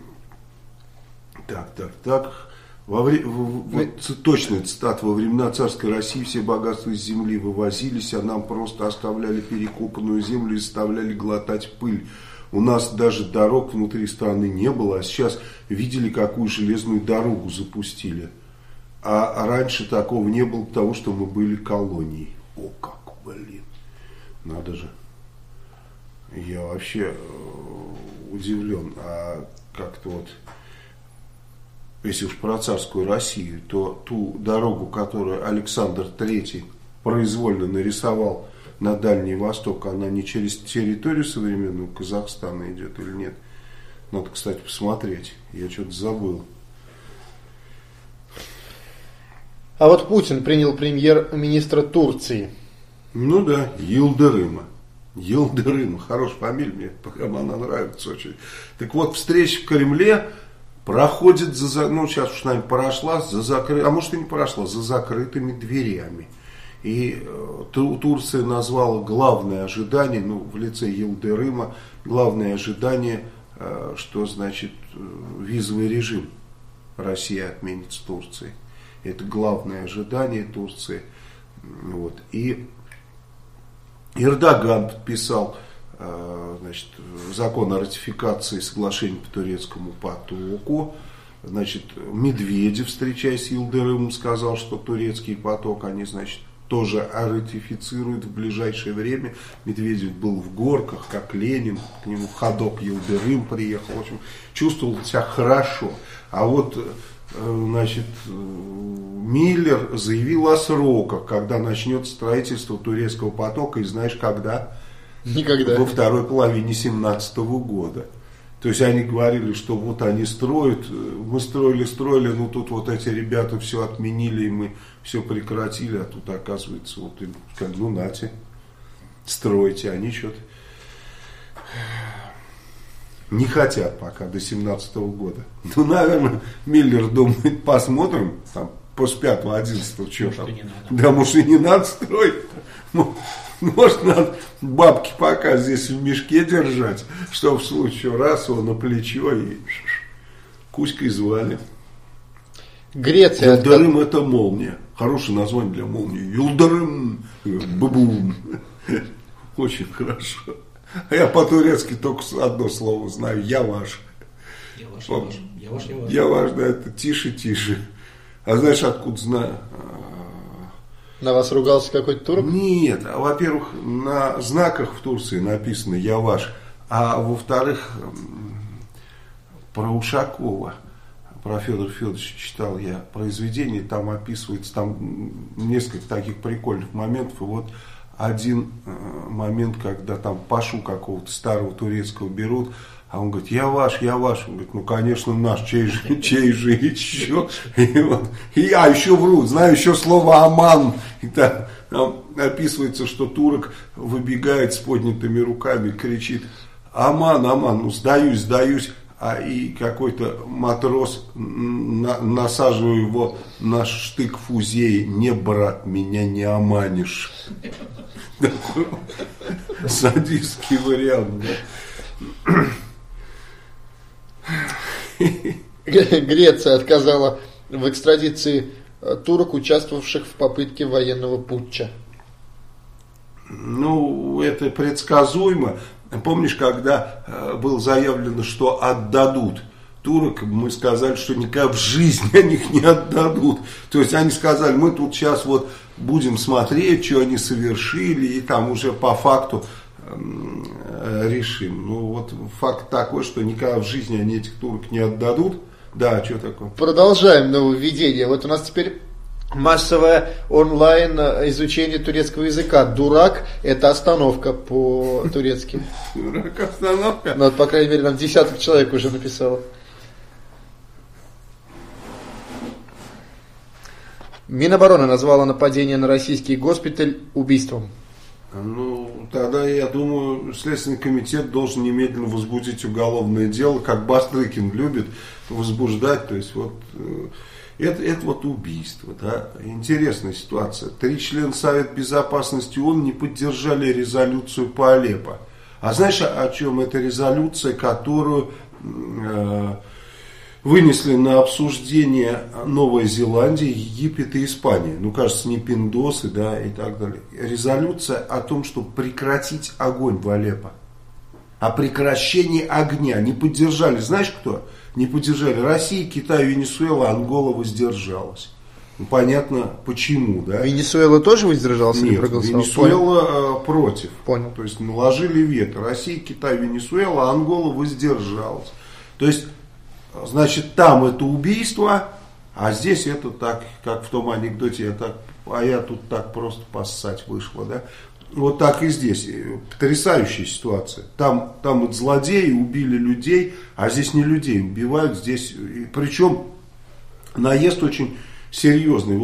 так, так, так, во вре... вот, точная цитата: во времена царской России все богатства из земли вывозились, а нам просто оставляли перекопанную землю и заставляли глотать пыль. У нас даже дорог внутри страны не было, а сейчас видели, какую железную дорогу запустили. А раньше такого не было, потому что мы были колонией. О, как, блин, надо же. Я вообще удивлен. А как-то вот, если уж про царскую Россию, то ту дорогу, которую Александр Третий произвольно нарисовал на Дальний Восток, она не через территорию современного Казахстана идет или нет? Надо, кстати, посмотреть. Я что-то забыл. А вот Путин принял премьер-министра Турции. Ну да, Йылдырыма. Йылдырыма, хорошая фамилия, мне прямо она нравится очень. Так вот, встреча в Кремле проходит, за, ну сейчас уж, наверное, прошла, за закры... а может и не прошла, за закрытыми дверями. И э, Турция назвала главное ожидание, ну в лице Йылдырыма, главное ожидание, э, что значит э, визовый режим Россия отменит с Турцией. Это главное ожидание Турции. Вот. И Эрдоган подписал э, значит, закон о ратификации соглашения по турецкому потоку. Значит, Медведев, встречаясь с Йылдырымом, сказал, что турецкий поток они, значит, тоже ратифицируют в ближайшее время. Медведев был в Горках, как Ленин, к нему ходок Йылдырым приехал. В общем, чувствовал себя хорошо. А вот, значит, Миллер заявил о сроках, когда начнется строительство турецкого потока, и знаешь, когда? Никогда. Во второй половине семнадцатого года. То есть они говорили, что вот они строят, мы строили, строили, но тут вот эти ребята все отменили, и мы все прекратили, а тут оказывается, вот им, как, ну нате, стройте, они что-то не хотят пока до семнадцатого года. Ну, наверное, Миллер думает, посмотрим, там, после пятого-одиннадцатого, что там. Да, может и не надо строить. Может, надо бабки пока здесь в мешке держать, чтобы в случае раз его на плечо и Кузькой звали. Греция. Йылдырым это молния. Хорошее название для молнии. Йылдырым. Бабум. Очень хорошо. А я по-турецки только одно слово знаю. Я ваш. Я ваш, я ваш. Я ваш, я ваш. Я ваш, да, это тише, тише. А знаешь, откуда знаю? На вас ругался какой-то турок? Нет, а, во-первых, на знаках в Турции написано «Я ваш», а во-вторых, про Ушакова, про Федора Федоровича читал я произведение, там описывается, там несколько таких прикольных моментов, и вот один момент, когда там пашу какого-то старого турецкого берут, а он говорит, я ваш, я ваш. Он говорит, ну, конечно, наш, чей же, чей же еще. И, вот, и я еще вру, знаю еще слово «аман». И там, там описывается, что турок выбегает с поднятыми руками, кричит, «Аман, аман, ну, сдаюсь, сдаюсь». А и какой-то матрос, на, насаживая его на штык фузеи, не, брат, меня не оманишь. Садистский вариант, да. Греция отказала в экстрадиции турок, участвовавших в попытке военного путча. Ну, это предсказуемо. Помнишь, когда было заявлено, что отдадут турок, мы сказали, что никак в жизни они их не отдадут. То есть они сказали, мы тут сейчас вот будем смотреть, что они совершили, и там уже по факту решим. Ну вот факт такой, что никогда в жизни они этих турок не отдадут. Да, что такое? Продолжаем нововведение. Вот у нас теперь массовое онлайн изучение турецкого языка. Дурак – это остановка по-турецки. Дурак – остановка? Ну вот, по крайней мере, нам десяток человек уже написало. Минобороны назвала нападение на российский госпиталь убийством. Ну, тогда, я думаю, Следственный комитет должен немедленно возбудить уголовное дело, как Бастрыкин любит возбуждать. То есть, вот, это, это вот убийство, да. Интересная ситуация. Три члена Совета Безопасности ООН не поддержали резолюцию по Алеппо. А знаешь, о чем эта резолюция, которую э, вынесли на обсуждение Новая Зеландия, Египет и Испания. Ну, кажется, не пиндосы, да, и так далее. Резолюция о том, чтобы прекратить огонь в Алеппо. О прекращении огня. Не поддержали, знаешь кто? Не поддержали Россия, Китай, Венесуэла, Ангола воздержалась. Ну, понятно, почему, да? Венесуэла тоже воздержался? Нет, Венесуэла Понял. против. Понял. То есть наложили вето. Россия, Китай, Венесуэла, Ангола воздержалась. То есть, значит, там это убийство, а здесь это так, как в том анекдоте, я так, а я тут так просто поссать вышло, да? Вот так и здесь. Потрясающая ситуация. Там, там вот злодеи убили людей, а здесь не людей убивают, здесь, причем наезд очень серьезный. Вот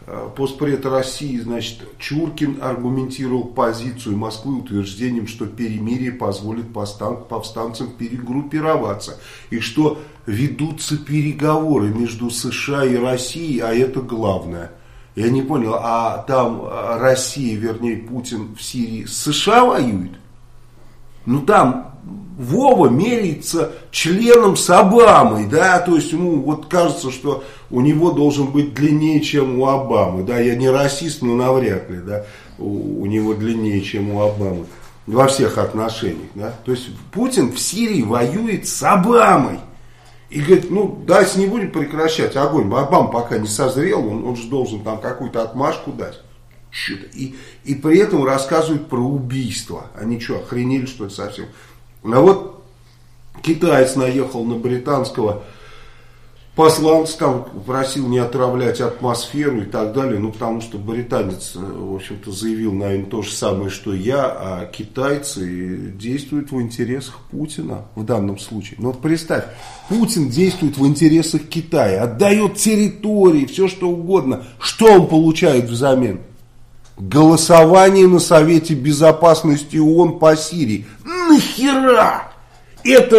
Постпред России, значит, Чуркин аргументировал позицию Москвы утверждением, что перемирие позволит повстанцам перегруппироваться и что ведутся переговоры между США и Россией, а это главное. Я не понял, а там Россия, вернее Путин в Сирии с США воюет? Ну там Вова меряется членом с Обамой, да, то есть ему вот кажется, что у него должен быть длиннее, чем у Обамы, да, я не расист, но навряд ли, да, у, у него длиннее, чем у Обамы во всех отношениях, да, то есть Путин в Сирии воюет с Обамой и говорит, ну, давайте не будем прекращать огонь, Обама пока не созрел, он, он же должен там какую-то отмашку дать. И, и при этом рассказывают про убийство. Они что, охренели что ли совсем? А вот китаец наехал на британского посланца, там просил не отравлять атмосферу и так далее. Ну, потому что британец, в общем-то, заявил, наверное, то же самое, что я, а китайцы действуют в интересах Путина в данном случае. Ну, вот представь, Путин действует в интересах Китая, отдает территории, все что угодно. Что он получает взамен? Голосование на Совете Безопасности ООН по Сирии. Нахера? Это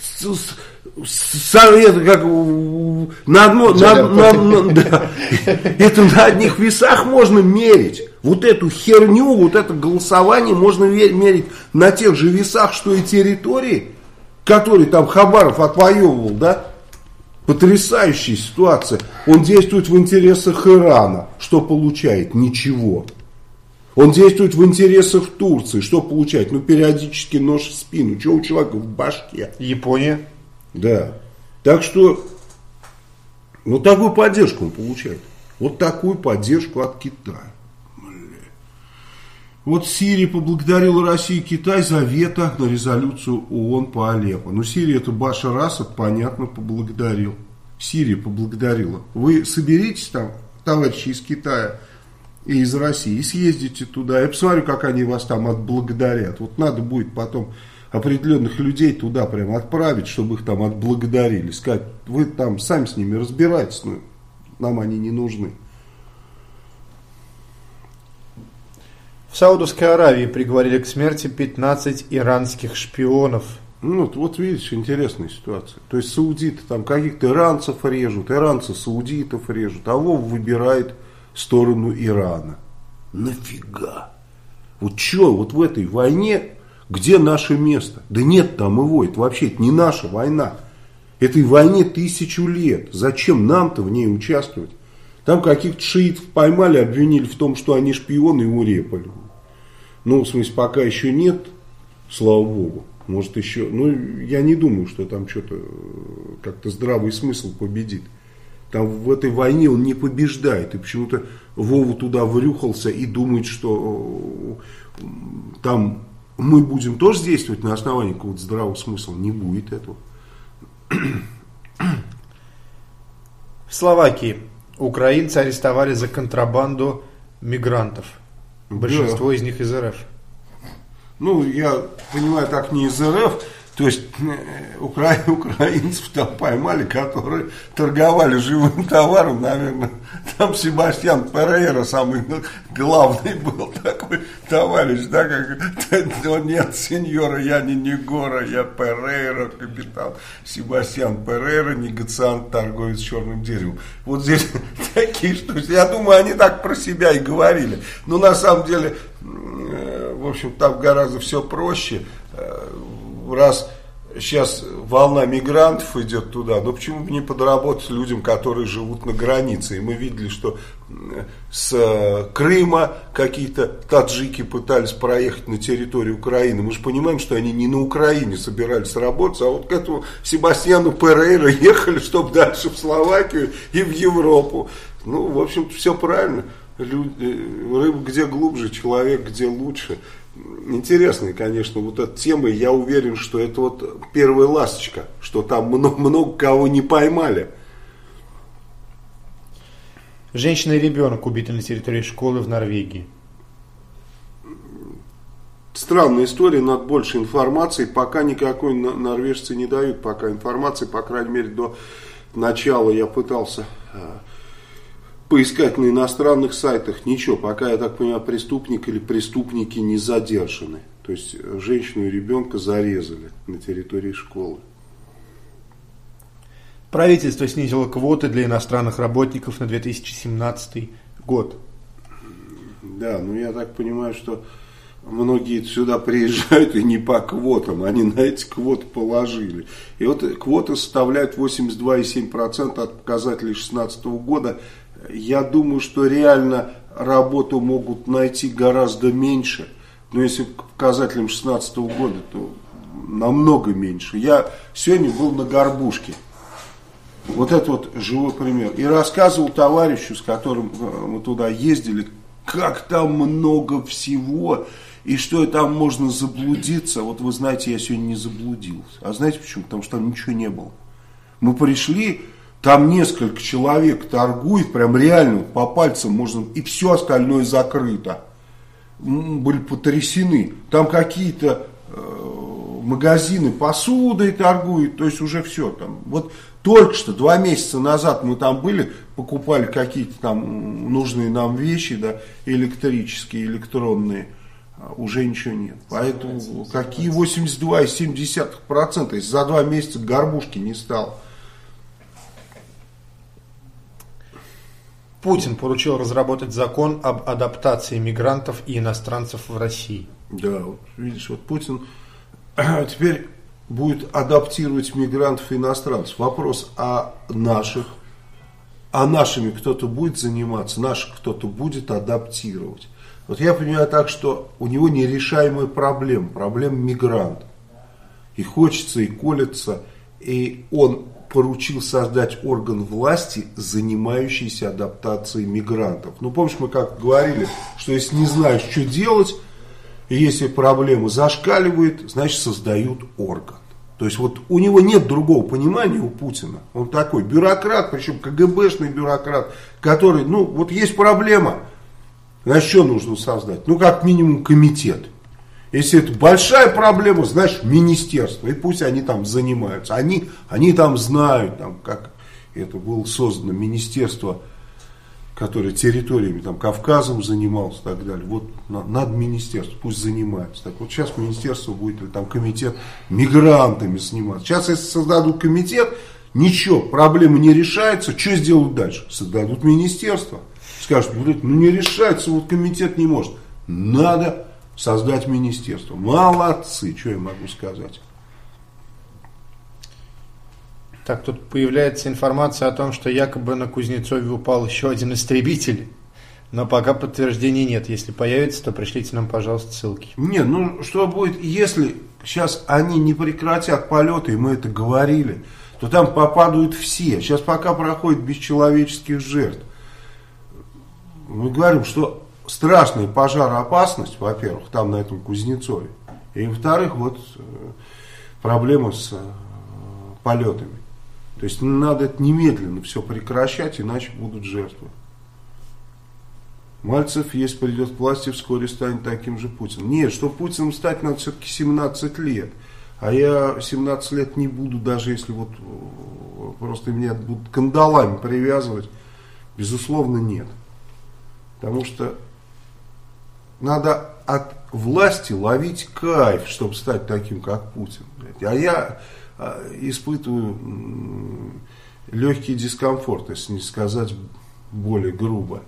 совет как на одно, на, на, на, да, это на одних весах можно мерить. Вот эту херню, вот это голосование можно мерить на тех же весах, что и территории, которые там Хабаров отвоевывал, да? Потрясающая ситуация. Он действует в интересах Ирана. Что получает? Ничего. Он действует в интересах Турции. Что получает? Ну, периодически нож в спину. Что у человека в башке? Япония. Да. Так что, ну, такую поддержку он получает. Вот такую поддержку от Китая. Вот Сирия поблагодарила Россию и Китай за вето на резолюцию ООН по Алеппо. Ну, Сирия это Башар Асад, понятно, поблагодарил. Сирия поблагодарила. Вы соберитесь там, товарищи из Китая и из России, и съездите туда. Я посмотрю, как они вас там отблагодарят. Вот надо будет потом определенных людей туда прям отправить, чтобы их там отблагодарили. Сказать, вы там сами с ними разбирайтесь, но нам они не нужны. В Саудовской Аравии приговорили к смерти пятнадцать иранских шпионов. Ну, вот, вот видишь, интересная ситуация. То есть саудиты там каких-то иранцев режут, иранцы саудитов режут, а Вова выбирает сторону Ирана. Нафига? Вот что, вот в этой войне, где наше место? Да нет там его, это вообще это не наша война. Этой войне тысячу лет. Зачем нам-то в ней участвовать? Там каких-то шиитов поймали, обвинили в том, что они шпионы и урепали. Ну, в смысле, пока еще нет, слава богу. Может еще, ну, я не думаю, что там что-то, как-то здравый смысл победит. Там в этой войне он не побеждает. И почему-то Вова туда врюхался и думает, что там мы будем тоже действовать на основании какого-то здравого смысла. Не будет этого. В Словакии украинцы арестовали за контрабанду мигрантов. Большинство да. из них из РФ. Ну, я понимаю, так не из РФ. То есть укра... украинцев там поймали, которые торговали живым товаром, наверное. Там Себастьян Перейра самый главный был такой товарищ, да, как нет, сеньора, я не Негора, я Перейра, капитан Себастьян Перейра, негациант, торговец черным деревом. Вот здесь такие штуки. Я думаю, они так про себя и говорили. Но на самом деле, в общем, там гораздо все проще. Раз сейчас волна мигрантов идет туда, но почему бы не подработать людям, которые живут на границе? И мы видели, что с Крыма какие-то таджики пытались проехать на территорию Украины. Мы же понимаем, что они не на Украине собирались работать, а вот к этому Себастьяну Перейра ехали, чтобы дальше в Словакию и в Европу. Ну, в общем-то, все правильно. Рыба где глубже, человек где лучше. Интересная, конечно, вот эта тема. Я уверен, что это вот первая ласточка, что там много, много кого не поймали. Женщина и ребенок убиты на территории школы в Норвегии. Странная история, надо больше информации. Пока никакой норвежцы не дают пока информации, по крайней мере, до начала я пытался поискать на иностранных сайтах, ничего, пока, я так понимаю, преступник или преступники не задержаны. То есть женщину и ребенка зарезали на территории школы. Правительство снизило квоты для иностранных работников на две тысячи семнадцатый год. Да, ну я так понимаю, что многие сюда приезжают и не по квотам, они на эти квоты положили. И вот квоты составляют восемьдесят два и семь десятых процента от показателей две тысячи шестнадцатого года. Я думаю, что реально работу могут найти гораздо меньше. Но если к показателям две тысячи шестнадцатого года, то намного меньше. Я сегодня был на Горбушке. Вот это вот живой пример. И рассказывал товарищу, с которым мы туда ездили, как там много всего, и что там можно заблудиться. Вот вы знаете, я сегодня не заблудился. А знаете почему? Потому что там ничего не было. Мы пришли, там несколько человек торгует, прям реально по пальцам можно, и все остальное закрыто. Были потрясены. Там какие-то э, магазины посудой торгуют, то есть уже все там. Вот только что, два месяца назад мы там были, покупали какие-то там нужные нам вещи, да, электрические, электронные, уже ничего нет. Поэтому забывается, какие восемьдесят два и семь десятых процента, если за два месяца Горбушки не стало. Путин поручил разработать закон об адаптации мигрантов и иностранцев в России. Да, вот видишь, вот Путин теперь будет адаптировать мигрантов и иностранцев. Вопрос о наших, а нашими кто-то будет заниматься, наших кто-то будет адаптировать. Вот я понимаю так, что у него нерешаемая проблема, проблема мигрантов. И хочется, и колется, и он поручил создать орган власти, занимающийся адаптацией мигрантов. Ну, помнишь, мы как говорили, что если не знаешь, что делать, и если проблема зашкаливает, значит, создают орган. То есть вот у него нет другого понимания у Путина. Он такой бюрократ, причем КГБшный бюрократ, который, ну, вот есть проблема, значит, что нужно создать? Ну, как минимум комитет. Если это большая проблема, значит, министерство. И пусть они там занимаются. Они, они там знают, там, как это было создано министерство, которое территориями, там, Кавказом занималось и так далее. Вот надо министерство, пусть занимаются. Так вот сейчас министерство будет, или там комитет мигрантами заниматься. Сейчас, если создадут комитет, ничего, проблема не решается. Что сделают дальше? Создадут министерство. Скажут, ну не решается, вот комитет не может. Надо создать министерство. Молодцы, что я могу сказать. Так, тут появляется информация о том, что якобы на Кузнецове упал еще один истребитель. Но пока подтверждений нет. Если появится, то пришлите нам, пожалуйста, ссылки. Не, ну что будет, если сейчас они не прекратят полеты, и мы это говорили, то там попадают все. Сейчас пока проходит без человеческих жертв. Мы говорим, что страшная пожароопасность, во-первых, там на этом Кузнецове. И во-вторых, вот проблема с полетами. То есть надо это немедленно все прекращать, иначе будут жертвы. Мальцев, если придет к власти, вскоре станет таким же Путиным. Нет, чтобы Путиным стать, надо все-таки семнадцать лет. А я семнадцать лет не буду, даже если вот просто меня будут кандалами привязывать. Безусловно, нет. Потому что надо от власти ловить кайф, чтобы стать таким, как Путин. А я испытываю легкий дискомфорт, если не сказать более грубо.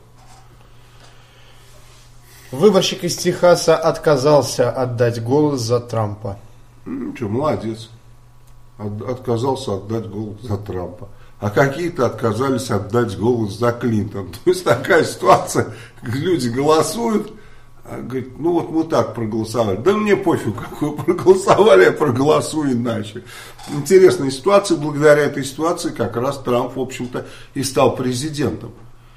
Выборщик из Техаса отказался отдать голос за Трампа. Ну что, молодец. От, отказался отдать голос за Трампа. А какие-то отказались отдать голос за Клинтон. То есть такая ситуация, люди голосуют, а говорят, ну вот мы так проголосовали. Да мне пофиг, как вы проголосовали, я проголосую иначе. Интересная ситуация, благодаря этой ситуации как раз Трамп, в общем-то, и стал президентом.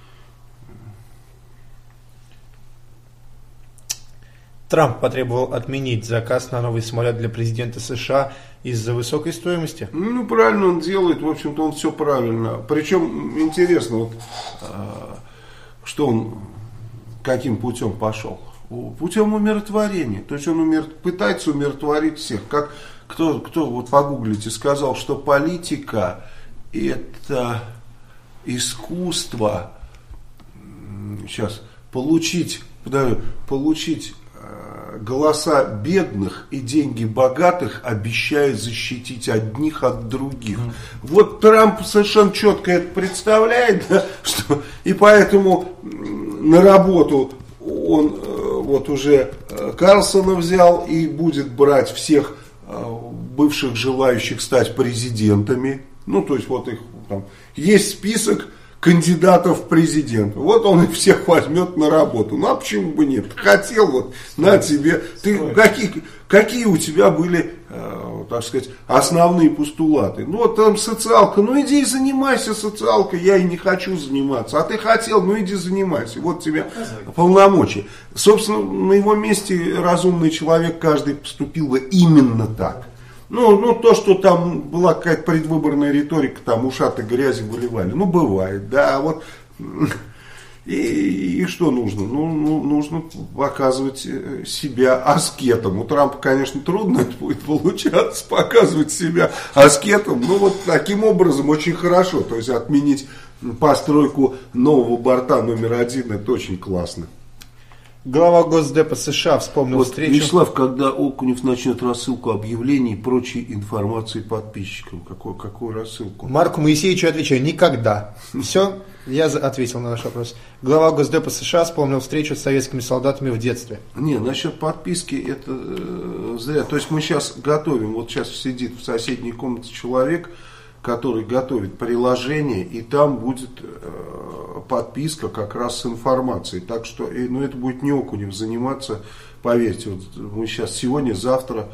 Трамп потребовал отменить заказ на новый самолет для президента США из-за высокой стоимости. Ну, правильно он делает, в общем-то, он все правильно. Причем, интересно, вот, что он, каким путем пошел. Путем умиротворения. То есть он умир... пытается умиротворить всех. Как кто, кто, вот погуглите, сказал, что политика это искусство сейчас получить, да, получить голоса бедных и деньги богатых, обещая защитить одних от других. Mm. Вот Трамп совершенно четко это представляет, да, что, и поэтому на работу он вот уже Карлсона взял и будет брать всех бывших желающих стать президентами. Ну, то есть вот их там есть список кандидатов в президенты. Вот он их всех возьмет на работу. Ну, а почему бы нет? Хотел, вот, на тебе. Ты, какие, какие у тебя были, э, так сказать, основные постулаты? Ну, вот там социалка. Ну, иди и занимайся социалкой. Я и не хочу заниматься. А ты хотел, ну, иди занимайся. Вот тебе полномочия. Собственно, на его месте разумный человек, каждый поступил бы именно так. Ну, ну, то, что там была какая-то предвыборная риторика, там ушаты грязи выливали, ну, бывает, да, вот, и, и что нужно? Ну, ну, нужно показывать себя аскетом. У Трампа, конечно, трудно это будет получаться, показывать себя аскетом, но вот таким образом очень хорошо, то есть отменить постройку нового борта номер один, это очень классно. Глава Госдепа США вспомнил вот, встречу. Вячеслав, когда Окунев начнет рассылку объявлений и прочей информации подписчикам? Какую, какую рассылку? Марку Моисеевичу отвечаю: никогда. Все, я ответил на ваш вопрос. Глава Госдепа США вспомнил встречу с советскими солдатами в детстве. Не, насчет подписки это э, зря. То есть мы сейчас готовим, вот сейчас сидит в соседней комнате человек, который готовит приложение, и там будет э, подписка как раз с информацией. Так что, э, ну, это будет не Окунев заниматься, поверьте. Вот мы сейчас сегодня, завтра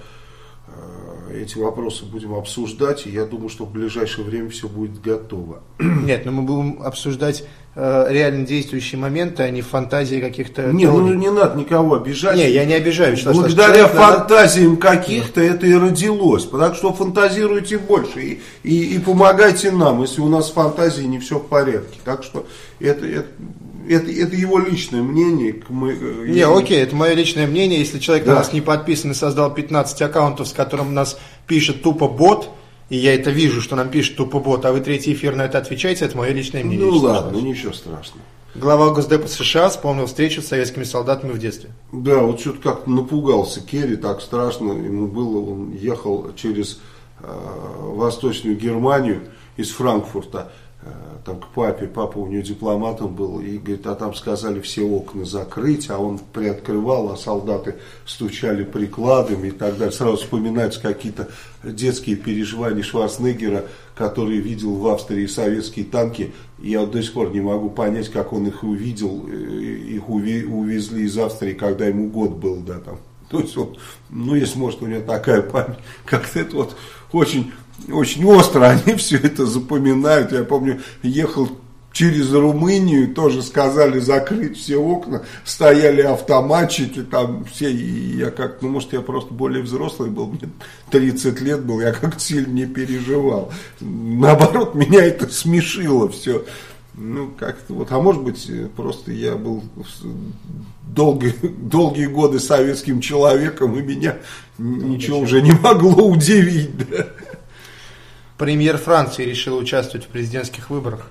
э, эти вопросы будем обсуждать, и я думаю, что в ближайшее время все будет готово. Нет, но мы будем обсуждать э, реально действующие моменты, а не фантазии каких-то... Нет, ну не надо никого обижать. Не, я не обижаю. Благодаря фантазиям надо... каких-то это и родилось. Так что фантазируйте больше и, и, и помогайте нам, если у нас с фантазией не все в порядке. Так что это... это Это, это его личное мнение. Мы, не, я... окей, это мое личное мнение. Если человек да. на нас не подписан и создал пятнадцать аккаунтов, с которым нас пишет тупо бот, и я это вижу, что нам пишет тупо бот, а вы третий эфир на это отвечаете, это мое личное мнение. Ну ладно, ну ничего страшного. Глава Госдепа США вспомнил встречу с советскими солдатами в детстве. Да, вот что-то как-то напугался Керри, так страшно ему было. Он ехал через э, Восточную Германию из Франкфурта. Там к папе, папа у него дипломатом был, и говорит, а там сказали все окна закрыть, а он приоткрывал, а солдаты стучали прикладами и так далее. Сразу вспоминаются какие-то детские переживания Шварценеггера, который видел в Австрии советские танки. Я вот до сих пор не могу понять, как он их увидел, их увезли из Австрии, когда ему год был, да, там. То есть вот, ну если может у него такая память, как-то это вот очень... Очень остро они все это запоминают. Я помню, ехал через Румынию, тоже сказали закрыть все окна, стояли автоматчики, там все, и я как, ну может я просто более взрослый был, мне тридцать лет был, я как-то сильно не переживал. Наоборот, меня это смешило все. Ну, как-то вот, а может быть, просто я был долгие, долгие годы советским человеком, и меня ну, ничего уже не могло удивить, да. Премьер Франции решил участвовать в президентских выборах.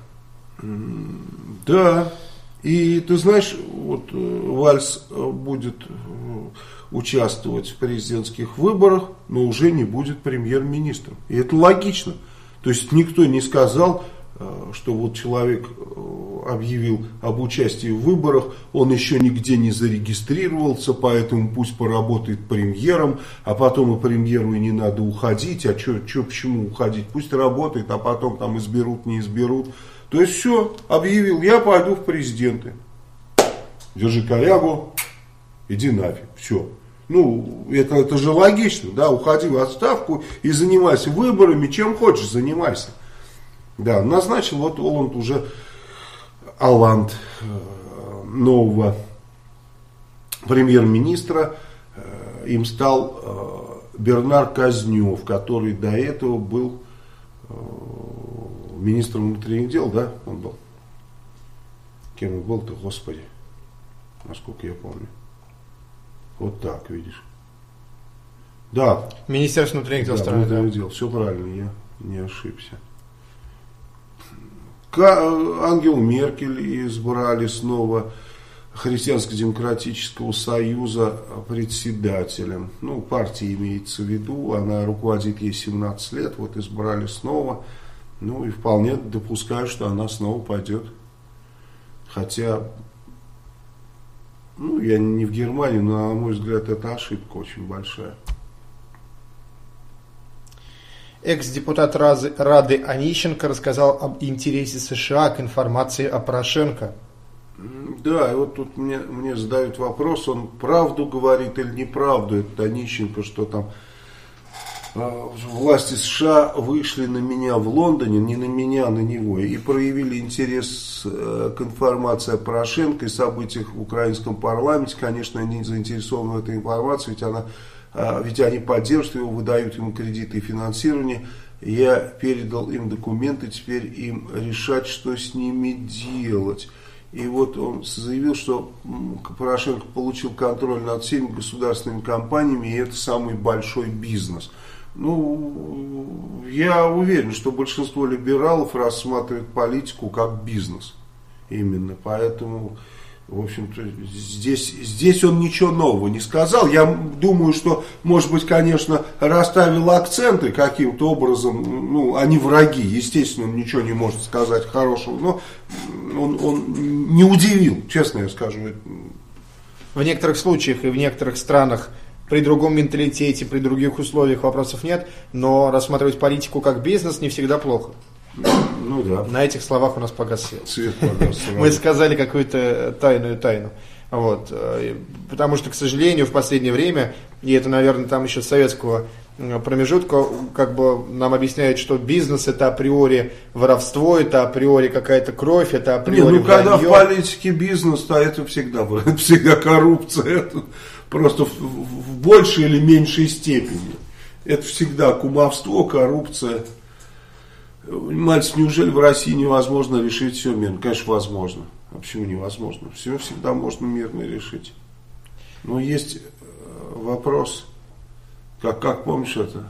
Да. И ты знаешь, вот Вальс будет участвовать в президентских выборах, но уже не будет премьер-министром. И это логично. То есть никто не сказал, что вот человек объявил об участии в выборах, он еще нигде не зарегистрировался, поэтому пусть поработает премьером, а потом и премьеру и не надо уходить, а что, почему уходить, пусть работает, а потом там изберут, не изберут. То есть все, объявил, я пойду в президенты. Держи корягу, иди нафиг, все. Ну, это, это же логично, да, уходи в отставку и занимайся выборами, чем хочешь занимайся. Да, назначил вот Оланд уже Оланд нового премьер-министра. Им стал Бернар Казнев, который до этого был министром внутренних дел, да, он был. Кем он был-то, господи, насколько я помню. Вот так, видишь. Да. Министерство внутренних дел да, страны. Да, дел. Все правильно, я не ошибся. Ангелу Меркель избрали снова Христианско-демократического союза председателем. Ну, партия имеется в виду, она руководит ей семнадцать лет, вот избрали снова. Ну и вполне допускаю, что она снова пойдет. Хотя, ну, я не в Германии, но, на мой взгляд, это ошибка очень большая. Экс-депутат Рады Онищенко рассказал об интересе США к информации о Порошенко. Да, и вот тут мне, мне задают вопрос, он правду говорит или неправду, это Онищенко, что там э, власти США вышли на меня в Лондоне, не на меня, а на него, и проявили интерес э, к информации о Порошенко и событиях в украинском парламенте. Конечно, они заинтересованы в этой информации, ведь, она, э, ведь они поддерживают его, выдают ему кредиты и финансирование. Я передал им документы, теперь им решать, что с ними делать. И вот он заявил, что Порошенко получил контроль над всеми государственными компаниями, и это самый большой бизнес. Ну, я уверен, что большинство либералов рассматривает политику как бизнес. Именно поэтому, в общем-то, здесь, здесь он ничего нового не сказал. Я думаю, что, может быть, конечно, расставил акценты каким-то образом. Ну, они враги, естественно, он ничего не может сказать хорошего, но он, он не удивил, честно я скажу. В некоторых случаях и в некоторых странах при другом менталитете, при других условиях вопросов нет, но рассматривать политику как бизнес не всегда плохо. Ну да. На этих словах у нас погас свет. Свет погас. Мы сказали какую-то тайную тайну. Вот. Потому что, к сожалению, в последнее время, и это, наверное, там еще с советского промежутка, как бы нам объясняют, что бизнес это априори воровство, это априори какая-то кровь, это априори Не, ну когда вранье. в политике бизнес, то это всегда, это всегда коррупция, это просто в, в большей или меньшей степени. Это всегда кумовство, коррупция. Понимаете, неужели в России невозможно решить все мирно? Конечно, возможно. А почему невозможно? Все всегда можно мирно решить. Но есть вопрос, как, как помнишь это?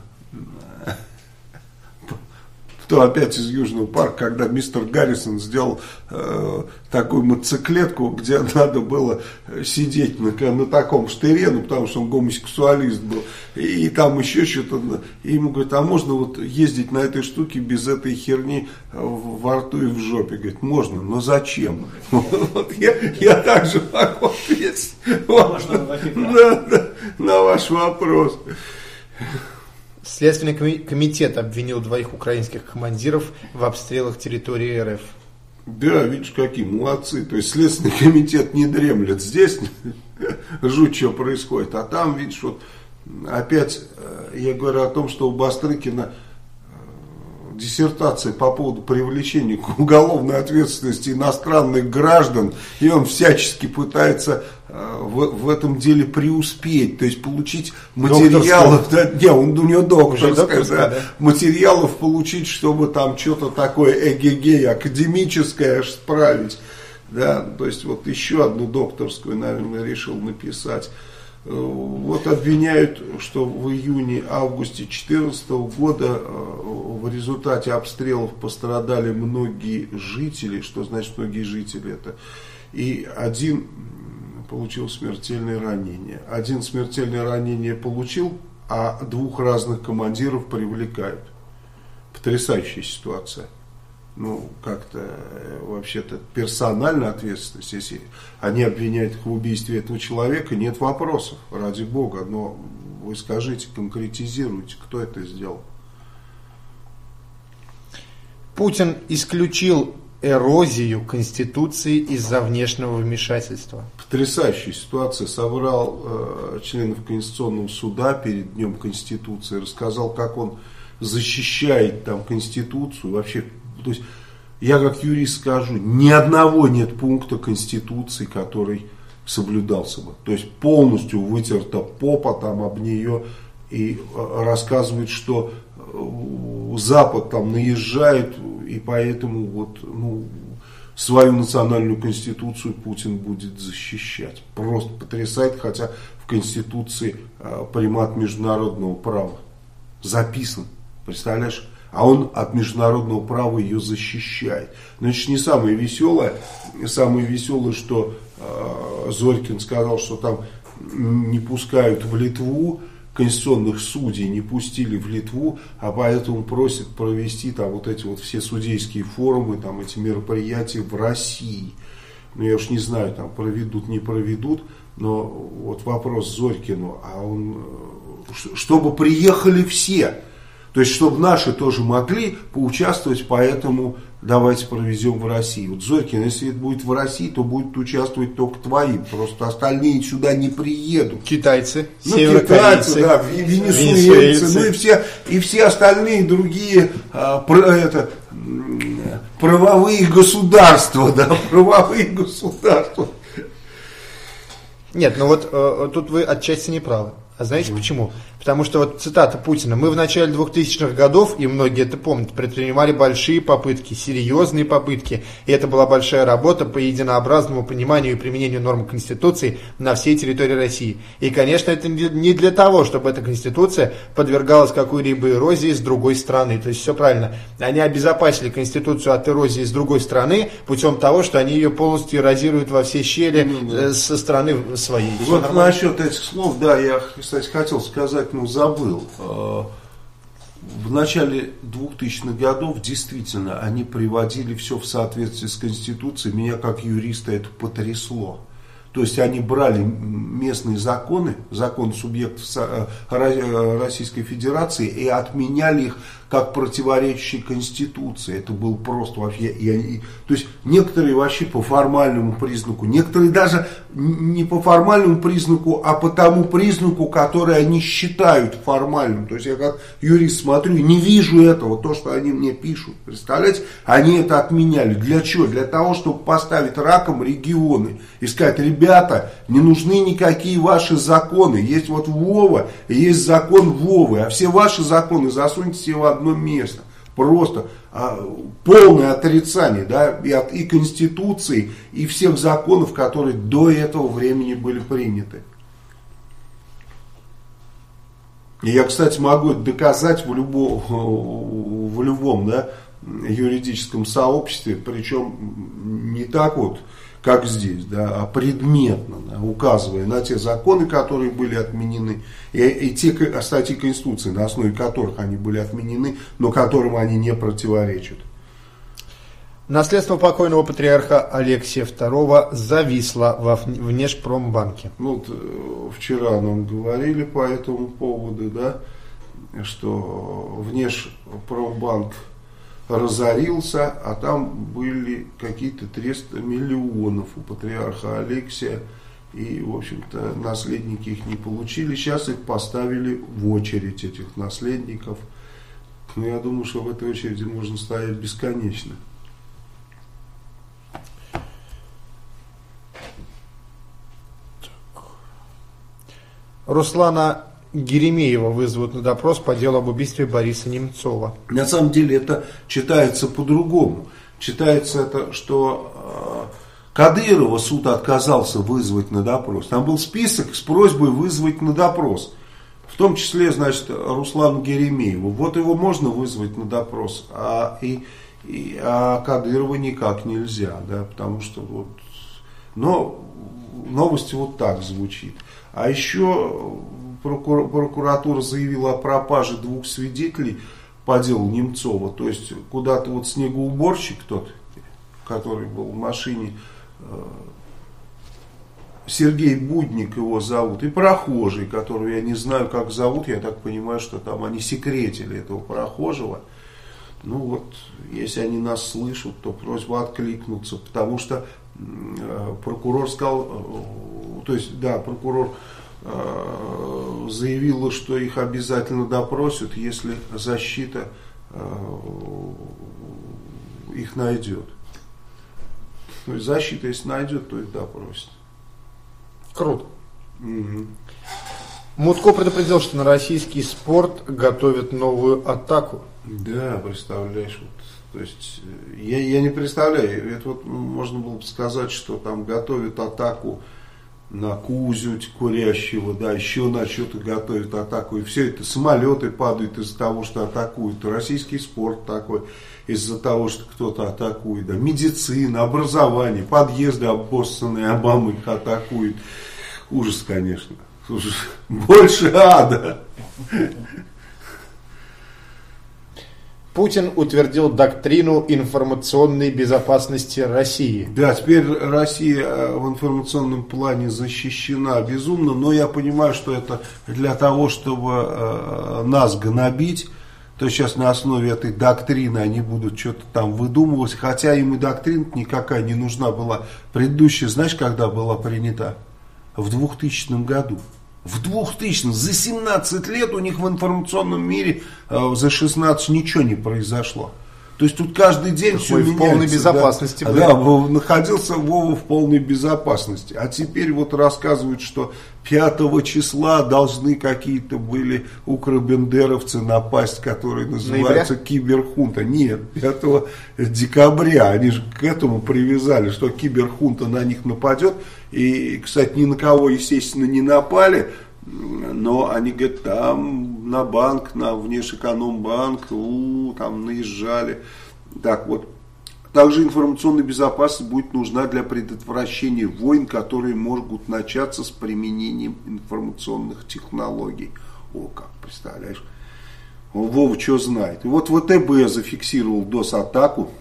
То опять из Южного парка, когда мистер Гаррисон сделал э, такую мотоциклетку, где надо было сидеть на, на таком штыре, ну, потому что он гомосексуалист был, и, и там еще что-то, и ему говорят, а можно вот ездить на этой штуке без этой херни во рту и в жопе? Говорит, можно, но зачем? Вот я, я также могу ответить на ваш вопрос. Следственный комитет обвинил двоих украинских командиров в обстрелах территории эр эф. Да, видишь, какие молодцы. То есть Следственный комитет не дремлет. Здесь жуть, что происходит. А там, видишь, вот опять я говорю о том, что у Бастрыкина диссертация по поводу привлечения к уголовной ответственности иностранных граждан, и он всячески пытается в, в этом деле преуспеть, то есть получить материалов, да, не, он, у него докторская, да, да. материалов получить, чтобы там что-то такое эгегей академическое аж справить, да, то есть вот еще одну докторскую, наверное, решил написать. Вот обвиняют, что в июне-августе две тысячи четырнадцатого года в результате обстрелов пострадали многие жители. Что значит многие жители? Это и один получил смертельное ранение. Один смертельное ранение получил, а двух разных командиров привлекают. Потрясающая ситуация. Ну, как-то вообще-то персональная ответственность, если они обвиняют их в убийстве этого человека, нет вопросов, ради бога, но вы скажите, конкретизируйте, кто это сделал. Путин исключил эрозию Конституции из-за внешнего вмешательства. Потрясающая ситуация. Собрал э, членов Конституционного суда перед Днем Конституции, рассказал, как он защищает там Конституцию, вообще. То есть, я как юрист скажу, ни одного нет пункта Конституции, который соблюдался бы. То есть, полностью вытерта попа там об нее и рассказывает, что Запад там наезжает, и поэтому вот, ну, свою национальную Конституцию Путин будет защищать. Просто потрясает, хотя в Конституции примат международного права записан. Представляешь? А он от международного права ее защищает. Значит, не самое веселое. Самое веселое, что Зорькин сказал, что там не пускают в Литву, конституционных судей не пустили в Литву, а поэтому просят провести там вот эти вот все судейские форумы, там эти мероприятия в России. Ну, я уж не знаю, там проведут, не проведут, но вот вопрос Зорькину, а он, чтобы приехали все, то есть, чтобы наши тоже могли поучаствовать, поэтому давайте проведем в России. Вот Зорькин, если это будет в России, то будут участвовать только твои, просто остальные сюда не приедут. Китайцы, ну, китайцы, да, венесуэльцы, ну и все, и все остальные другие а, про, это, правовые государства, да, правовые государства. Нет, ну вот э, тут вы отчасти не правы. А знаете почему? Потому что вот цитата Путина: мы в начале двухтысячных годов, и многие это помнят, предпринимали большие попытки, серьезные попытки, и это была большая работа по единообразному пониманию и применению норм Конституции на всей территории России. И, конечно, это не для того, чтобы эта Конституция подвергалась какой-либо эрозии с другой стороны. То есть все правильно. Они обезопасили Конституцию от эрозии с другой стороны путем того, что они ее полностью эрозируют во все щели ну, да. со стороны своей. Вот насчет этих слов, да, я, кстати, хотел сказать, ну забыл. В начале двухтысячных годов действительно они приводили все в соответствии с Конституцией. Меня как юриста это потрясло. То есть они брали местные законы, закон субъектов Российской Федерации и отменяли их как противоречащие Конституции. Это было просто вообще... И они, то есть некоторые вообще по формальному признаку, некоторые даже не по формальному признаку, а по тому признаку, который они считают формальным. То есть я как юрист смотрю и не вижу этого, то, что они мне пишут. Представляете? Они это отменяли. Для чего? Для того, чтобы поставить раком регионы и сказать: ребята, не нужны никакие ваши законы. Есть вот Вова, и есть закон Вовы, а все ваши законы засуньте себе в одно место. Просто а, полное отрицание, да, и, от, и Конституции, и всех законов, которые до этого времени были приняты. И я, кстати, могу это доказать в любом, в любом да, юридическом сообществе, причем не так вот, как здесь, да, а предметно, да, указывая на те законы, которые были отменены, и, и те статьи Конституции, на основе которых они были отменены, но которым они не противоречат. Наследство покойного патриарха Алексия второго зависло во Внешпромбанке. Ну, вот, вчера нам говорили по этому поводу, да, что Внешпромбанк разорился, а там были какие-то триста миллионов у патриарха Алексия, и, в общем-то, наследники их не получили. Сейчас их поставили в очередь, этих наследников. Но я думаю, что в этой очереди можно стоять бесконечно. Руслана Геремеева вызовут на допрос по делу об убийстве Бориса Немцова. На самом деле это читается по-другому. Читается это, что э, Кадырова суд отказался вызвать на допрос. Там был список с просьбой вызвать на допрос. В том числе, значит, Руслану Геремееву. Вот его можно вызвать на допрос, а, и, и, а Кадырова никак нельзя. Да, потому что вот... Но новость вот так звучит. А еще... Прокуратура заявила о пропаже двух свидетелей по делу Немцова. То есть куда-то вот снегоуборщик тот, который был в машине, Сергей Будник его зовут, и прохожий, которого я не знаю, как зовут, я так понимаю, что там они секретили этого прохожего. Ну вот, если они нас слышат, то просьба откликнуться, потому что прокурор сказал, то есть, да, прокурор заявила, что их обязательно допросят, если защита их найдет. То есть защита, если найдет, то их допросит. Круто. Угу. Мутко предупредил, что на российский спорт готовят новую атаку. Да, представляешь, вот, то есть я, я не представляю, это вот можно было бы сказать, что там готовят атаку на Кузю курящего, да, еще на что-то готовят атаку. И все это, самолеты падают из-за того, что атакуют. Российский спорт такой, из-за того, что кто-то атакует. Да. Медицина, образование, подъезды обоссанные, Обама их атакует. Ужас, конечно. Ужас. Больше ада. Путин утвердил доктрину информационной безопасности России. Да, теперь Россия в информационном плане защищена безумно, но я понимаю, что это для того, чтобы нас гнобить, то сейчас на основе этой доктрины они будут что-то там выдумывать, хотя им и доктрина никакая не нужна была. Предыдущая, знаешь, когда была принята? В двухтысячном году. В двухтысячном, за семнадцать лет у них в информационном мире э, за шестнадцать ничего не произошло. То есть тут каждый день так все меняется. В полной безопасности. Да, да, находился Вова в полной безопасности. А теперь вот рассказывают, что пятого числа должны какие-то были укробендеровцы напасть, которые называются Ноября? Киберхунта. Нет, пятого декабря. Они же к этому привязали, что киберхунта на них нападет. И, кстати, ни на кого, естественно, не напали. Но они говорят, там на банк, на Внешэкономбанк, у, там наезжали. Так вот, также информационная безопасность будет нужна для предотвращения войн, которые могут начаться с применением информационных технологий. О, как, представляешь? Вова что знает. И вот ВТБ зафиксировал дос-атаку.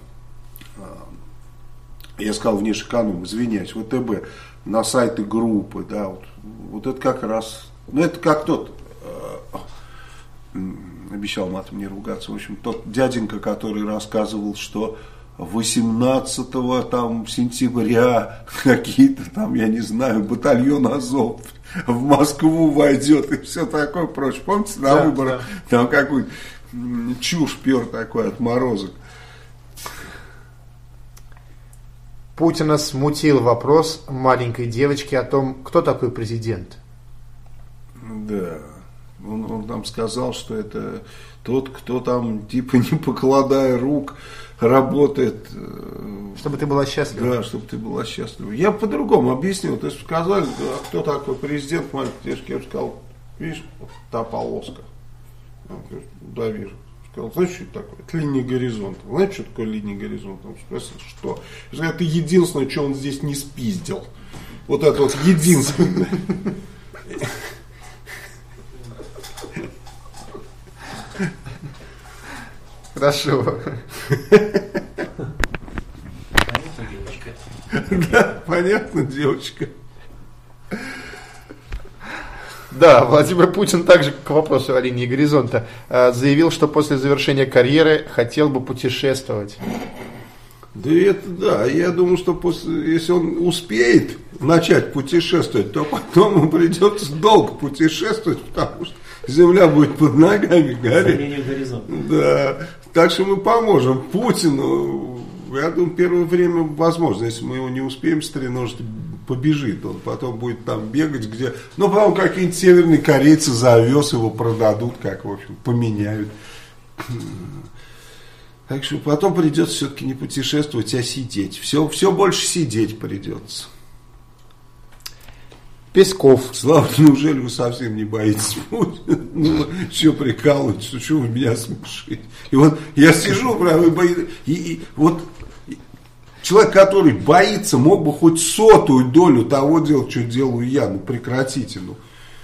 Я сказал Внешэконом, извиняюсь, ВТБ на сайты группы, да, вот, вот это как раз. Ну, это как тот, э, обещал матом не ругаться, в общем, тот дяденька, который рассказывал, что восемнадцатого там, сентября какие-то там, я не знаю, батальон Азов в Москву войдет и все такое прочее. Помните, на да, выборах да. Там какую-то чушь пер такой отморозок. Путина смутил вопрос маленькой девочки о том, кто такой президент. Да, он, он нам сказал, что это тот, кто там, типа, не покладая рук, работает. Чтобы ты была счастлива. Да, чтобы ты была счастлива. Я по-другому объяснил. То есть сказали, кто такой президент маленькой девочки. Я сказал, видишь, вот та полоска. Да, вижу. Сказал, знаешь, что это такое? Это линия горизонта. Знаешь, что такое линия горизонта? Он спросил, что? Я сказал, это единственное, что он здесь не спиздил. Вот это вот единственное. Хорошо. Понятно, девочка. Да, понятно, девочка. Да, Владимир Путин также к вопросу о линии горизонта заявил, что после завершения карьеры хотел бы путешествовать. Да это да, я думаю, что после, если он успеет начать путешествовать, то потом ему придется долго путешествовать, потому что земля будет под ногами гореть. Да, так что мы поможем Путину. Я думаю, первое время возможно, если мы его не успеем стреножить, побежит он, потом будет там бегать, где, ну, потом какие-нибудь северные корейцы завез, его продадут, как, в общем, поменяют. Так что потом придется все-таки не путешествовать, а сидеть. Все, все больше сидеть придется. Песков. Слава, неужели вы совсем не боитесь Путина? Ну, что прикалываетесь, что, что вы меня смешите? И вот я сижу, прям, и, боюсь, и, и вот человек, который боится, мог бы хоть сотую долю того делать, что делаю я. Ну, прекратите, ну.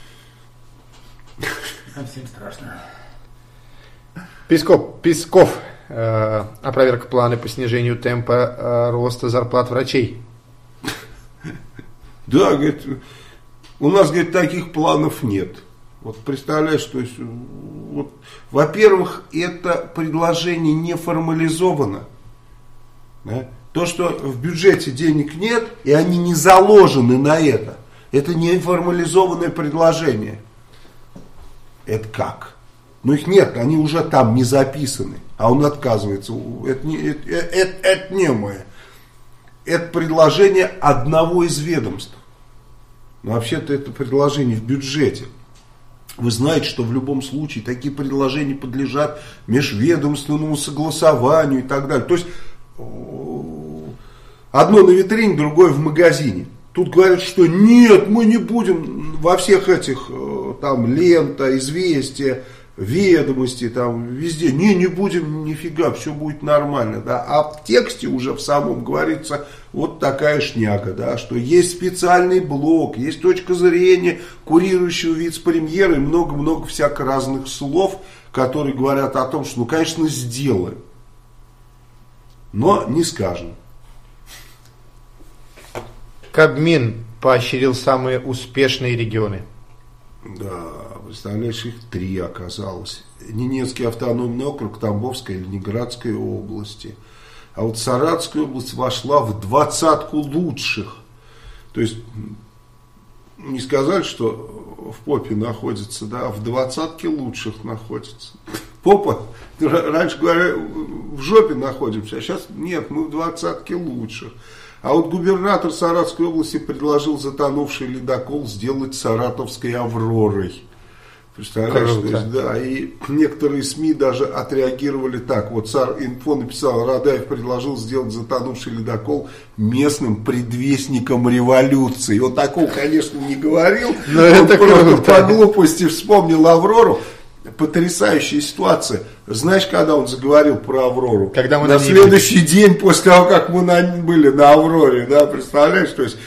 Всем страшно. Песков, Песков э, опроверг планы по снижению темпа э, роста зарплат врачей. Да, говорит, у нас, говорит, таких планов нет. Вот представляешь, то есть, вот, во-первых, это предложение не формализовано. Да? То, что в бюджете денег нет, и они не заложены на это, это не формализованное предложение. Это как? Ну их нет, они уже там не записаны, а он отказывается. Это не, это, это, это не мое. Это предложение одного из ведомств. Но вообще-то это предложение в бюджете. Вы знаете, что в любом случае такие предложения подлежат межведомственному согласованию и так далее. То есть одно на витрине, другое в магазине. Тут говорят, что нет, мы не будем во всех этих, там, Лента, Известия, Ведомости, там, везде, не, не будем, нифига, все будет нормально, да, а в тексте уже в самом говорится вот такая шняга, да, что есть специальный блок, есть точка зрения курирующего вице-премьера и много-много всяких разных слов, которые говорят о том, что, ну, конечно, сделаем, но не скажем. Кабмин поощрил самые успешные регионы. Да, представляешь, их три оказалось. Ненецкий автономный округ, Тамбовская и Ленинградская области. А вот Саратовская область вошла в двадцатку лучших. То есть, не сказали, что в попе находится, да, а в двадцатке лучших находится. Попа, раньше говорили, в жопе находимся, а сейчас нет, мы в двадцатке лучших. А вот губернатор Саратовской области предложил затонувший ледокол сделать саратовской «Авророй». Представляешь, то есть, да, и некоторые СМИ даже отреагировали так. Вот Сар-Инфо написал, Радаев предложил сделать затонувший ледокол местным предвестником революции. Он такого, конечно, не говорил, но он это просто по глупости вспомнил «Аврору». Потрясающая ситуация. Знаешь, когда он заговорил про «Аврору»? Когда мы на, на следующий были. день после того, как мы на, были на «Авроре», да, представляешь, то есть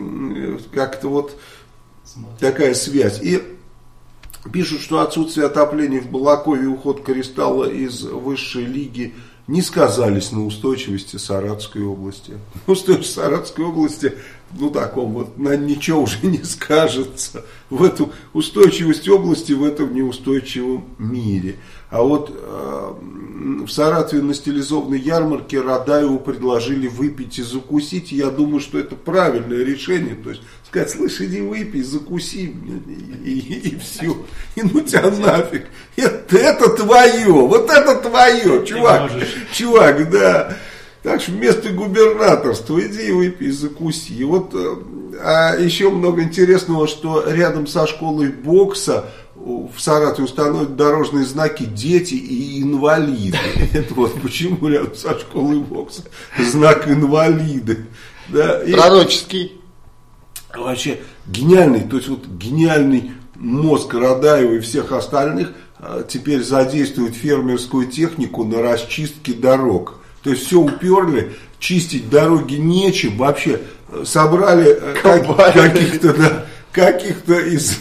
как-то вот Смотри. такая связь. И пишут, что отсутствие отопления в Балакове и уход Кристалла из высшей лиги не сказались на устойчивости Саратовской области. Устойчивость Саратовской области, ну, таком вот, на ничего уже не скажется. В эту устойчивость области, в этом неустойчивом мире. А вот э, в Саратове на стилизованной ярмарке Радаеву предложили выпить и закусить. Я думаю, что это правильное решение. То есть сказать, слышь, иди выпей, закуси, и, и, и все. И ну тебя нафиг. Это, это твое, вот это твое, чувак. Чувак, да. Так что вместо губернаторства иди выпей, закуси. И вот, а еще много интересного, что рядом со школой бокса в Саратове установят дорожные знаки «Дети» и «Инвалиды». Это вот почему рядом со школой бокса знак «Инвалиды». Да, и пророческий. Вообще гениальный, то есть вот гениальный мозг Радаева и всех остальных теперь задействует фермерскую технику на расчистке дорог. То есть все уперли, чистить дороги нечем, вообще собрали как, каких-то, да, каких-то из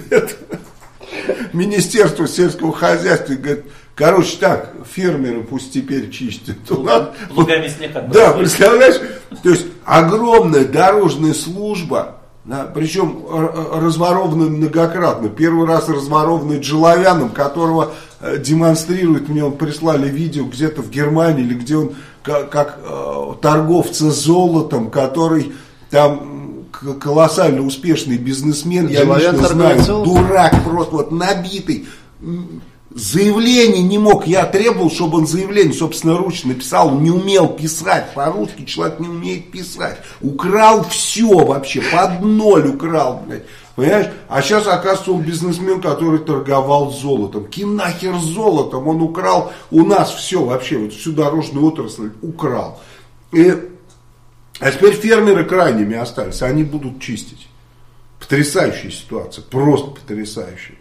Министерства сельского хозяйства, говорит, короче так, фермеры пусть теперь чистят. Лугами снег отбрасывают. Да, представляешь, то есть огромная дорожная служба. Да, причем разворованы многократно. Первый раз разворованы Джеловяном, которого э, демонстрирует, мне он прислали видео где-то в Германии, или где он как, как э, торговца золотом, который там колоссально успешный бизнесмен, я лично знаю, дурак просто вот набитый. Заявление не мог, я требовал, чтобы он заявление собственноручно написал, он не умел писать, по-русски человек не умеет писать, украл все вообще, под ноль украл, блядь, понимаешь, а сейчас оказывается он бизнесмен, который торговал золотом, кем нахер золотом, он украл у нас все вообще, вот всю дорожную отрасль украл, и, а теперь фермеры крайними остались, они будут чистить, потрясающая ситуация, просто потрясающая.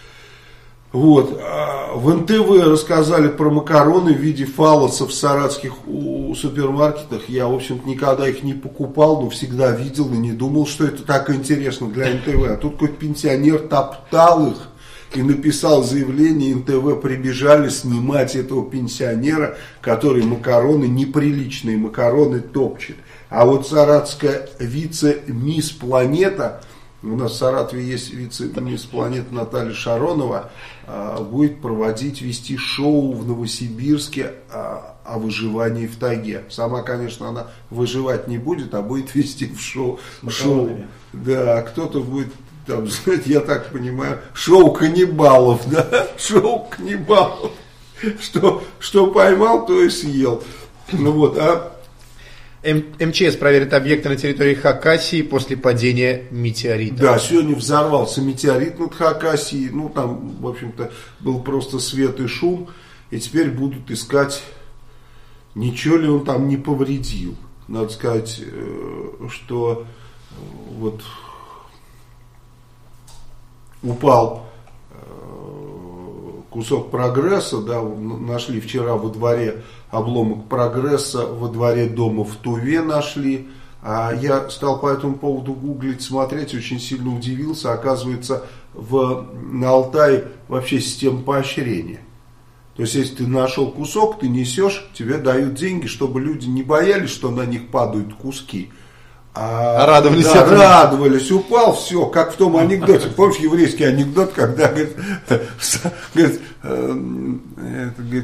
Вот. В эн тэ вэ рассказали про макароны в виде фаллосов в саратовских супермаркетах. Я, в общем-то, никогда их не покупал, но всегда видел и не думал, что это так интересно для эн тэ вэ. А тут какой-то пенсионер топтал их и написал заявление, эн тэ вэ прибежали снимать этого пенсионера, который макароны, неприличные макароны топчет. А вот саратовская вице-мисс Планета, у нас в Саратове есть вице-мисс Планета Наталья Шаронова, будет проводить, вести шоу в Новосибирске о, о выживании в тайге. Сама, конечно, она выживать не будет, а будет вести в шоу. шоу. Да, кто-то будет, там, я так понимаю, шоу каннибалов, да, шоу каннибалов. Что, что поймал, то и съел. Ну вот, а эм че эс проверит объекты на территории Хакасии после падения метеорита. Да, сегодня взорвался метеорит над Хакасией. Ну, там, в общем-то, был просто свет и шум. И теперь будут искать, ничего ли он там не повредил. Надо сказать, что вот упал кусок прогресса, да, нашли вчера во дворе обломок прогресса, во дворе дома в Туве нашли. А я стал по этому поводу гуглить, смотреть, очень сильно удивился. Оказывается, в, на Алтае вообще система поощрения. То есть, если ты нашел кусок, ты несешь, тебе дают деньги, чтобы люди не боялись, что на них падают куски. А, а радовались, да, радовались, упал, все, как в том анекдоте. Помнишь еврейский анекдот, когда говорит, говорит, это, говорит,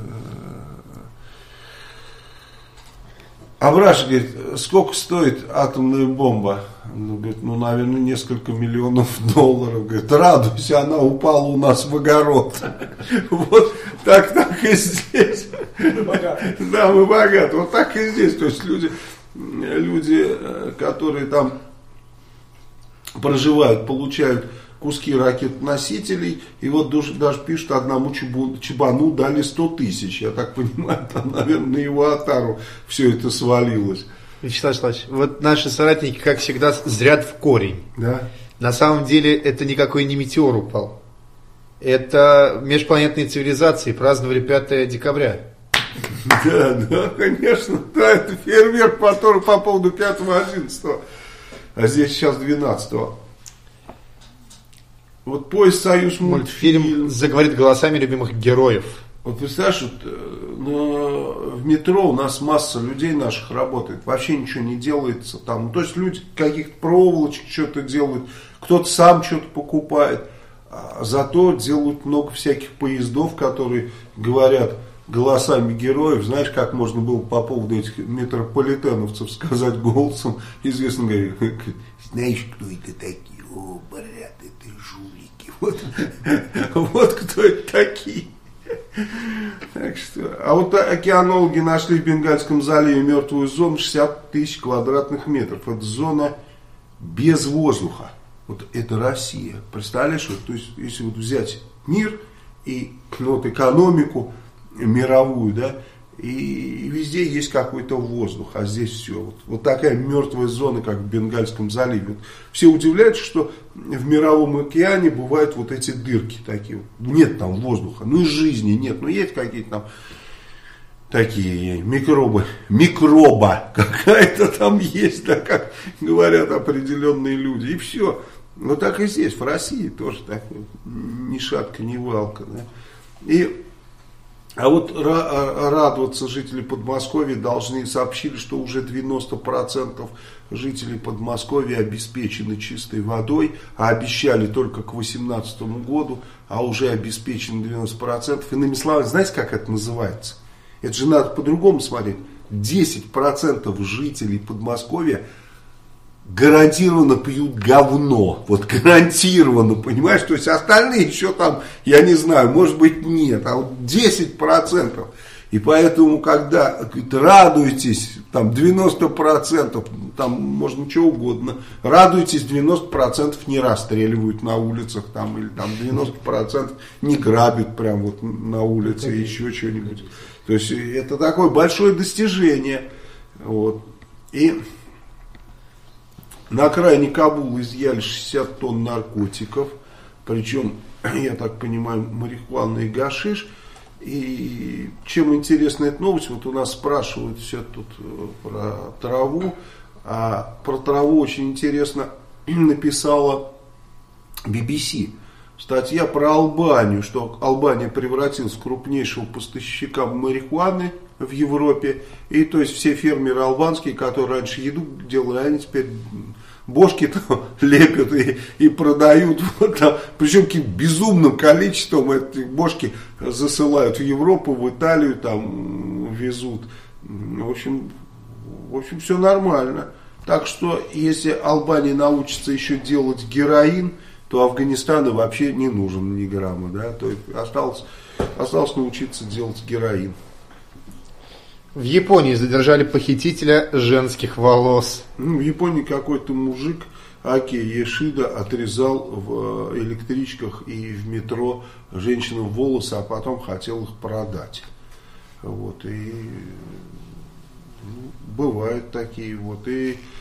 Абраш говорит, сколько стоит атомная бомба? Ну, говорит, ну, наверное, несколько миллионов долларов. Говорит, радуйся, она упала у нас в огород. Вот так, так и здесь. Да, мы богаты. Вот так и здесь. То есть люди, люди, которые там проживают, получают куски ракет-носителей, и вот даже пишут, одному чебану дали сто тысяч. Я так понимаю, там, наверное, на его отару все это свалилось. Вячеслав Вячеславович, вот наши соратники, как всегда, зрят в корень. Да. На самом деле, это никакой не метеор упал. Это межпланетные цивилизации праздновали пятое декабря. Да, да, конечно. Да, это фейерверк, который по поводу пятого-одиннадцатого. А здесь сейчас двенадцатого. Вот поезд «Союз» мультфильм, мультфильм заговорит голосами любимых героев. Вот представляешь, вот, ну, в метро у нас масса людей наших работает, вообще ничего не делается там. То есть люди каких-то проволочек что-то делают, кто-то сам что-то покупает. А зато делают много всяких поездов, которые говорят голосами героев. Знаешь, как можно было по поводу этих метрополитеновцев сказать голосом, известно говорит, знаешь, кто это такие? О, брат, это жулики. Вот, вот кто это такие. Так что, а вот океанологи нашли в Бенгальском заливе мертвую зону шестьдесят тысяч квадратных метров. Это зона без воздуха. Вот это Россия. Представляешь, вот, то есть, если вот взять мир и ну, вот, экономику мировую, да, и везде есть какой-то воздух, а здесь все. Вот, вот такая мертвая зона, как в Бенгальском заливе. Вот все удивляются, что в мировом океане бывают вот эти дырки такие. Нет там воздуха, ну и жизни нет. Ну есть какие-то там такие микробы. Микроба какая-то там есть, да, как говорят определенные люди. И все. Вот так и здесь, в России тоже так. Ни шатка, ни валка. Да. И А вот радоваться жители Подмосковья должны, сообщили, что уже девяносто процентов жителей Подмосковья обеспечены чистой водой, а обещали только к две тысячи восемнадцатому году, а уже обеспечены девяносто процентов. Иными словами, знаете, как это называется? Это же надо по-другому смотреть. десять процентов жителей Подмосковья гарантированно пьют говно. Вот гарантированно, понимаешь? То есть остальные еще там, я не знаю, может быть нет, а вот десять процентов. И поэтому, когда говорит, радуйтесь, там девяносто процентов, там можно что угодно, радуйтесь, девяносто процентов не расстреливают на улицах, там, или там девяносто процентов не грабят прям вот на улице, okay. еще что-нибудь. То есть это такое большое достижение. Вот. И на окраине Кабула изъяли шестьдесят тонн наркотиков, причем, я так понимаю, марихуана и гашиш. И чем интересна эта новость, вот у нас спрашивают все тут про траву, а про траву очень интересно написала би би си. Статья про Албанию, что Албания превратилась в крупнейшего поставщика марихуаны в Европе. И то есть все фермеры албанские, которые раньше еду делали, они теперь бошки там лепят и, и продают. Вот, там, причем каким безумным количеством эти бошки засылают в Европу, в Италию, там везут. В общем, в общем, все нормально. Так что, если Албания научится еще делать героин, то Афганистану вообще не нужен ни грамма. Да? То есть осталось, осталось научиться делать героин. В Японии задержали похитителя женских волос. Ну, в Японии какой-то мужик, Аки Ешида, отрезал в электричках и в метро женщинам волосы, а потом хотел их продать. Вот, и ну, бывают такие вот. И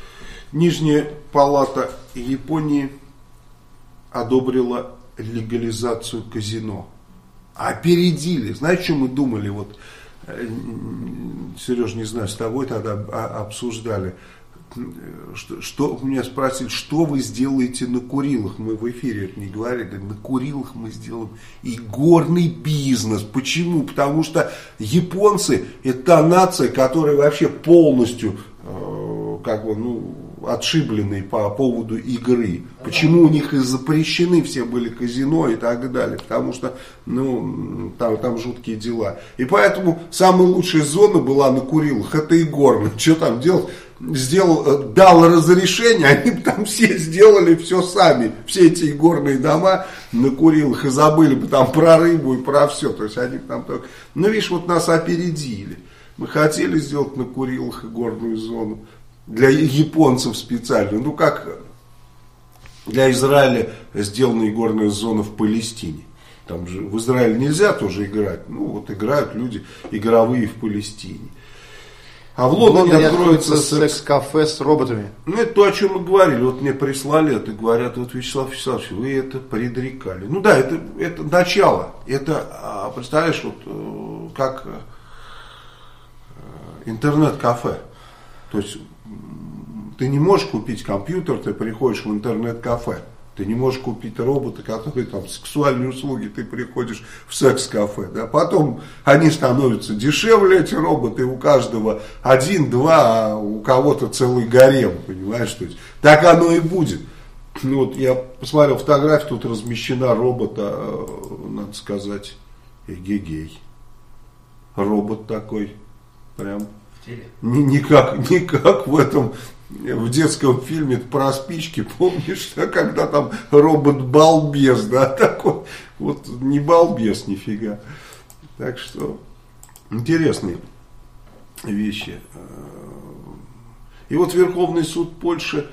Нижняя палата Японии одобрила легализацию казино. Опередили. Знаете, что мы думали? Вот, Сереж, не знаю, с тобой тогда обсуждали. Что, что меня спросили, что вы сделаете на Курилах? Мы в эфире это не говорили. На Курилах мы сделаем игорный бизнес. Почему? Потому что японцы это та нация, которая вообще полностью э, как бы, ну, отшибленные по поводу игры. Почему у них и запрещены все были казино и так далее. Потому что ну, там, там жуткие дела. И поэтому самая лучшая зона была на Курилах. Это игорная. Что там делать? Сделал, дал разрешение, они там все сделали все сами. Все эти игорные дома на Курилах и забыли бы там про рыбу и про все. То есть они там только... Ну, видишь, вот нас опередили. Мы хотели сделать на Курилах игорную зону. Для японцев специально. Ну, как для Израиля сделана игорная зона в Палестине. Там же в Израиле нельзя тоже играть. Ну, вот играют люди игровые в Палестине. А в Лондоне откроется секс-кафе с роботами. Ну, это то, о чем мы говорили. Вот мне прислали это, говорят, вот, Вячеслав Вячеславович, вы это предрекали. Ну да, это, это начало. Это, представляешь, вот как интернет-кафе. То есть ты не можешь купить компьютер, ты приходишь в интернет-кафе. Ты не можешь купить робота, который там сексуальные услуги, ты приходишь в секс-кафе. Да? Потом они становятся дешевле, эти роботы, у каждого один-два, а у кого-то целый гарем, понимаешь? То есть, так оно и будет. Ну, вот я посмотрел фотографию, тут размещена робота, надо сказать, эгегей. Робот такой, прям, не, как, не как в этом... В детском фильме про спички, помнишь, да, когда там робот-балбес, да, такой, вот не балбес нифига. Так что, интересные вещи. И вот Верховный суд Польши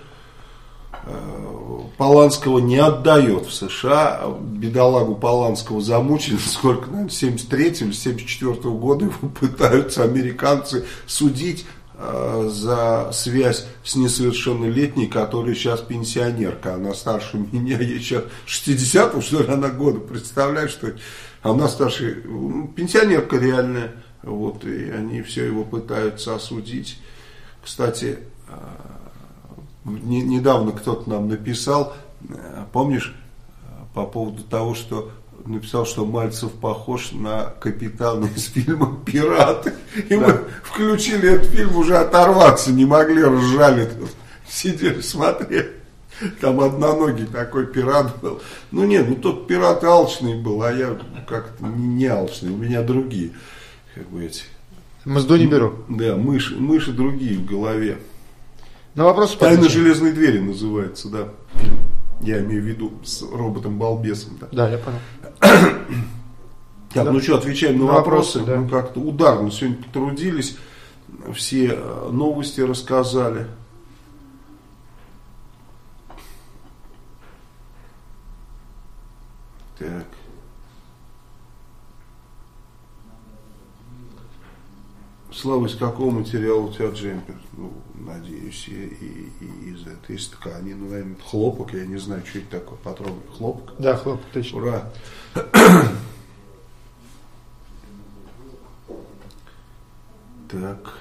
Поланского не отдает в США. Бедолагу Поланского замучили, сколько, наверное, семьдесят третьего или семьдесят четвёртого года его пытаются американцы судить за связь с несовершеннолетней, которая сейчас пенсионерка. Она старше меня, ей сейчас шестидесятого, что ли, она года, представляешь, что она старше, ну, пенсионерка реальная, вот, и они все его пытаются осудить. Кстати, не, недавно кто-то нам написал, помнишь, по поводу того, что написал, что Мальцев похож на капитана из фильма «Пираты». И да. Мы включили этот фильм, уже оторваться не могли, ржали тут. Сидели, смотрели. Там одноногий такой пират был. Ну нет, ну тот пират алчный был, а я как-то не алчный. У меня другие, как бы эти. Мзду не беру. Да, мыши, мыши другие в голове. На вопрос «Тайна железной двери» называется, да. Я имею в виду с роботом-балбесом. Да, да, я понял. Так, да. Ну что, отвечаем на, на вопросы. вопросы да. Мы как-то ударно сегодня потрудились. Все новости рассказали. Так. Слава, из какого материала у тебя джемпер? Ну, надеюсь, и, и, и из этой, из ткани. Ну, наверное, хлопок, я не знаю, что это такое, потрогай. Хлопок? Да, хлопок, точно. Ура! Так.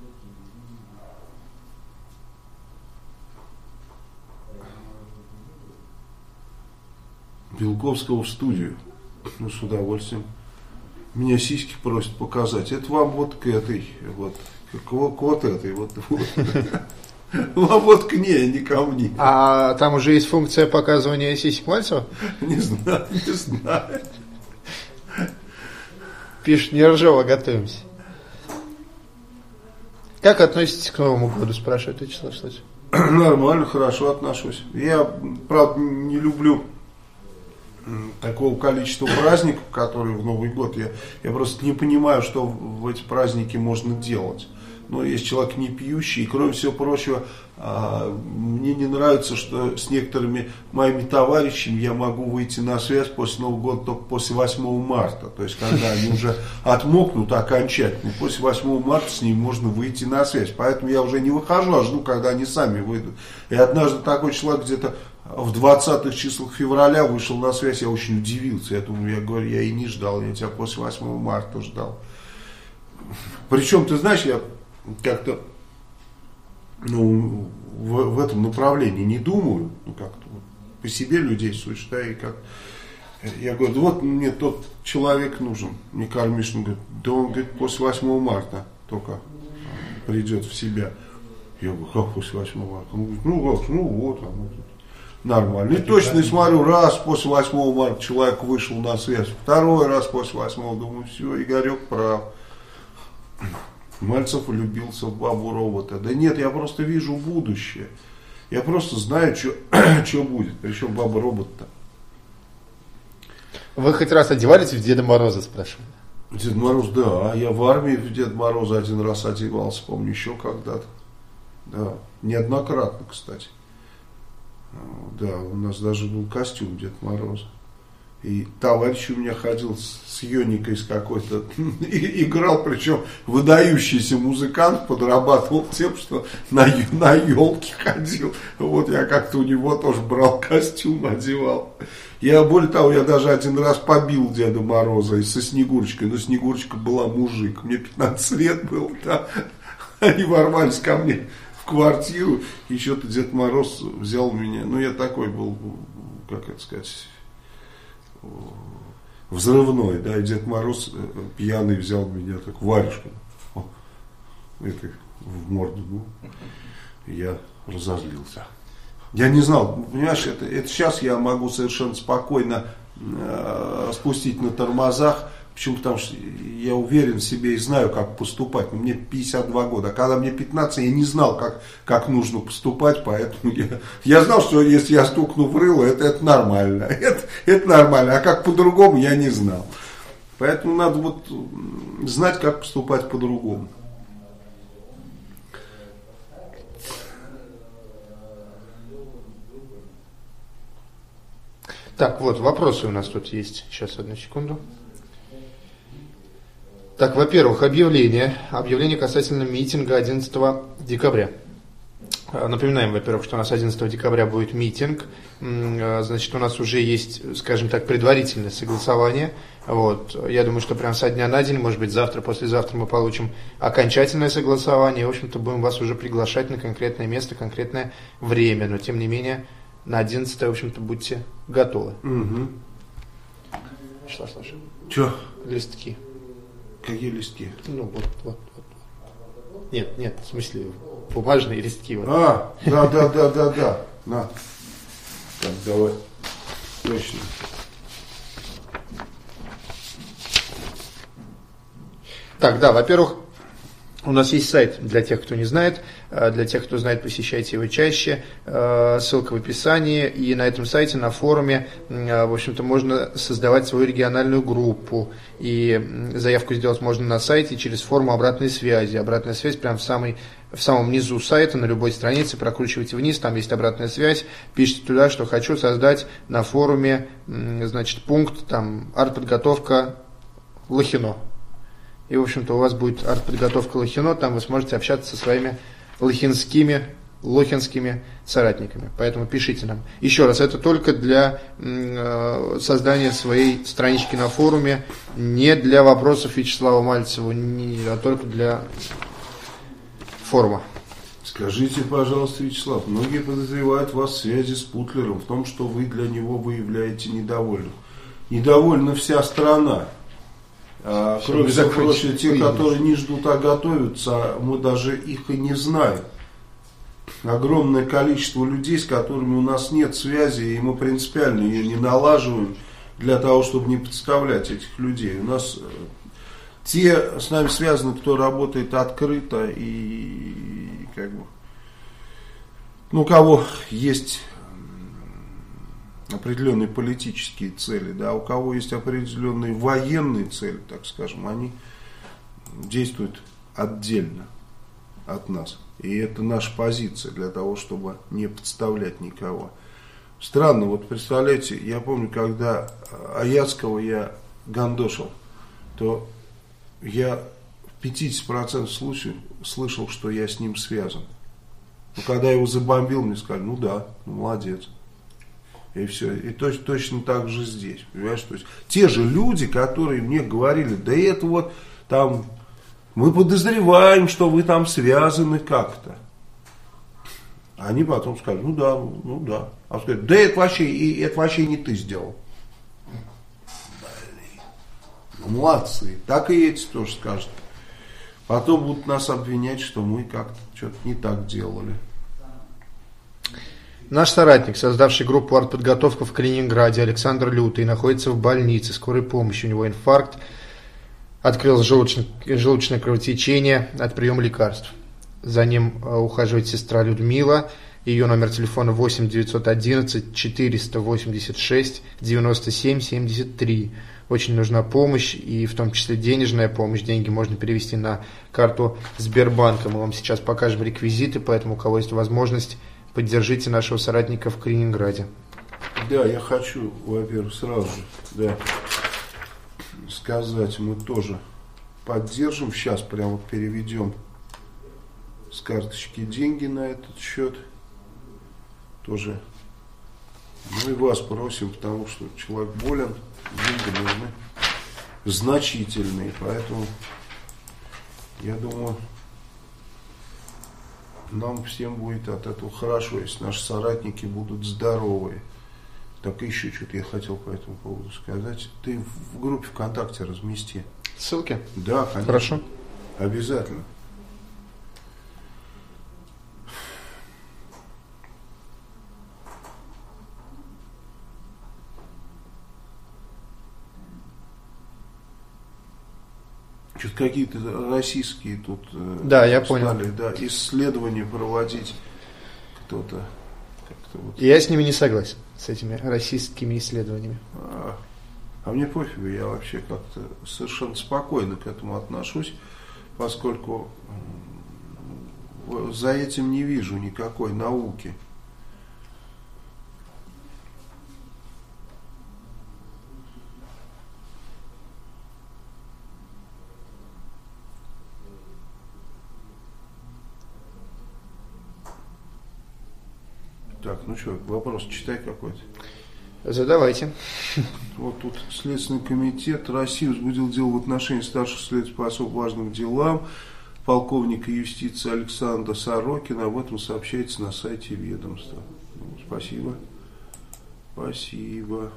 Белковского в студию. Ну, с удовольствием. Меня сиськи просят показать. Это вам вот к этой, вот, к, к вот этой, вот, вот. Вам вот к ней, не ко мне. А там уже есть функция показывания сисек Мальцева? Не знаю, не знаю. Пишет, не ржево, готовимся. Как относитесь к Новому году, спрашивает Вячеслав Вячеславович? Нормально, хорошо отношусь. Я, правда, не люблю такого количества праздников, которые в Новый год. Я, я просто не понимаю, что в эти праздники можно делать. но есть человек не пьющий. И кроме всего прочего, мне не нравится, что с некоторыми моими товарищами я могу выйти на связь после Нового года только после восьмого марта. То есть, когда они уже отмокнут окончательно, после восьмого марта с ними можно выйти на связь. Поэтому я уже не выхожу, а жду, когда они сами выйдут. И однажды такой человек где-то в двадцатых числах февраля вышел на связь, я очень удивился. Я думаю, я говорю, я и не ждал, я тебя после восьмого марта ждал. Причем, ты знаешь, я как-то ну, в, в этом направлении не думаю, ну как-то вот, по себе людей судишь, да, и как я говорю, вот мне тот человек нужен, мне Мишин говорит, да он говорит, после восьмого марта только придет в себя. Я говорю, как после восьмого марта? Он говорит, ну как, ну вот, оно тут нормально. И точно, и смотрю, раз после восьмого марта человек вышел на связь, второй раз после восьмого, думаю, все, Игорек прав. Мальцев влюбился в бабу-робота. Да нет, я просто вижу будущее. Я просто знаю, что будет. Причем баба-робот-то. Вы хоть раз одевались в Деда Мороза, спрашиваю? Дед Мороз, да. Я в армии в Деда Мороза один раз одевался, помню, еще когда-то. Да, неоднократно, кстати. Да, у нас даже был костюм Деда Мороза. И товарищ у меня ходил с Йоникой с какой-то, играл, причем выдающийся музыкант, подрабатывал тем, что на, на елке ходил. Вот я как-то у него тоже брал костюм, одевал. Я, более того, я даже один раз побил Деда Мороза и со Снегурочкой, но Снегурочка была мужик, мне пятнадцать лет было, да. Они ворвались ко мне в квартиру, и что-то Дед Мороз взял меня, ну я такой был, как это сказать, взрывной, да, и Дед Мороз пьяный взял меня так варежкой, это в морду, ну, я разозлился. Я не знал, понимаешь, это, это сейчас я могу совершенно спокойно э, спустить на тормозах. Почему? Потому что я уверен в себе и знаю, как поступать. Мне пятьдесят два года. А когда мне пятнадцать, я не знал, как, как нужно поступать. Поэтому я, я знал, что если я стукну в рыло, это, это нормально. Это, это нормально. А как по-другому, я не знал. Поэтому надо вот знать, как поступать по-другому. Так, вот, вопросы у нас тут есть. Сейчас, одну секунду. Так, во-первых, объявление. Объявление касательно митинга одиннадцатого декабря. Напоминаем, во-первых, что у нас одиннадцатого декабря будет митинг. Значит, у нас уже есть, скажем так, предварительное согласование. Вот. Я думаю, что прямо со дня на день, может быть, завтра, послезавтра мы получим окончательное согласование. И, в общем-то, будем вас уже приглашать на конкретное место, конкретное время. Но, тем не менее, на одиннадцатое, в общем-то, будьте готовы. Угу. Что, Саша? Че? Листки. Какие листки? Ну, вот, вот, вот. Нет, нет, в смысле, бумажные листки. Вот. А, да, да, да, да, да. На. Так, давай. Точно. Так, да, во-первых, у нас есть сайт для тех, кто не знает. Для тех, кто знает, посещайте его чаще. Ссылка в описании. И на этом сайте, на форуме, в общем-то, можно создавать свою региональную группу. И заявку сделать можно на сайте через форму обратной связи. Обратная связь прямо в, самой, в самом низу сайта, на любой странице. Прокручивайте вниз, там есть обратная связь. Пишите туда, что хочу создать на форуме, значит, пункт, там, артподготовка Лохино. И, в общем-то, у вас будет артподготовка Лохино, там вы сможете общаться со своими лохинскими, лохинскими соратниками. Поэтому пишите нам. Еще раз, это только для э, создания своей странички на форуме, не для вопросов Вячеславу Мальцеву, не, а только для форума. Скажите, пожалуйста, Вячеслав, многие подозревают вас в связи с Путлером, в том, что вы для него выявляете недовольных. Недовольна вся страна. А, кроме всего прочего, те, которые не ждут, а готовятся, мы даже их и не знаем. Огромное количество людей, с которыми у нас нет связи, и мы принципиально ее не налаживаем для того, чтобы не подставлять этих людей. У нас те с нами связаны, кто работает открыто и как бы, ну, у кого есть определенные политические цели, да, у кого есть определенные военные цели, так скажем, они действуют отдельно. от нас. И это наша позиция для того, чтобы не подставлять никого. Странно, вот представляете, я помню, когда Аяцкого я гандошил, то я в пятьдесят процентов случаев слышал, что я с ним связан. Но когда я его забомбил, мне сказали, ну да, ну молодец. И все. И точно, точно так же здесь. Понимаешь? То есть, те же люди, которые мне говорили, да это вот там, мы подозреваем, что вы там связаны как-то. Они потом скажут, ну да, ну да. А скажут, да это вообще, и, это вообще не ты сделал. Ну, молодцы. Так и эти тоже скажут. Потом будут нас обвинять, что мы как-то что-то не так делали. Наш соратник, создавший группу «Артподготовка» в Калининграде, Александр Лютый, находится в больнице скорой помощи. У него инфаркт, открылось желудочное, желудочное кровотечение от приема лекарств. За ним ухаживает сестра Людмила. Ее номер телефона восемь девятьсот одиннадцать четыреста восемьдесят шесть девяносто семь семьдесят три. Очень нужна помощь, и в том числе денежная помощь. Деньги можно перевести на карту Сбербанка. Мы вам сейчас покажем реквизиты, поэтому у кого есть возможность, поддержите нашего соратника в Калининграде. Да, я хочу, во-первых, сразу же да, сказать, мы тоже поддержим. Сейчас прямо переведем с карточки деньги на этот счет. Тоже мы вас просим, потому что человек болен, деньги нужны значительные. Поэтому я думаю, нам всем будет от этого хорошо, если наши соратники будут здоровые. Так и еще что-то я хотел по этому поводу сказать. Ты в группе ВКонтакте размести. Ссылки? Да, конечно. Хорошо. Обязательно. Что-то какие-то российские тут да, я стали, понял. Да, исследования проводить кто-то. Как-то вот. Я с ними не согласен, с этими российскими исследованиями. А, а мне пофигу, я вообще как-то совершенно спокойно к этому отношусь, поскольку за этим не вижу никакой науки. Так, ну что, вопрос читай какой-то. Задавайте. Вот тут Следственный комитет России возбудил дело в отношении старших следователей по особо важным делам полковника юстиции Александра Сорокина. Об этом сообщается на сайте ведомства. Ну, спасибо. Спасибо.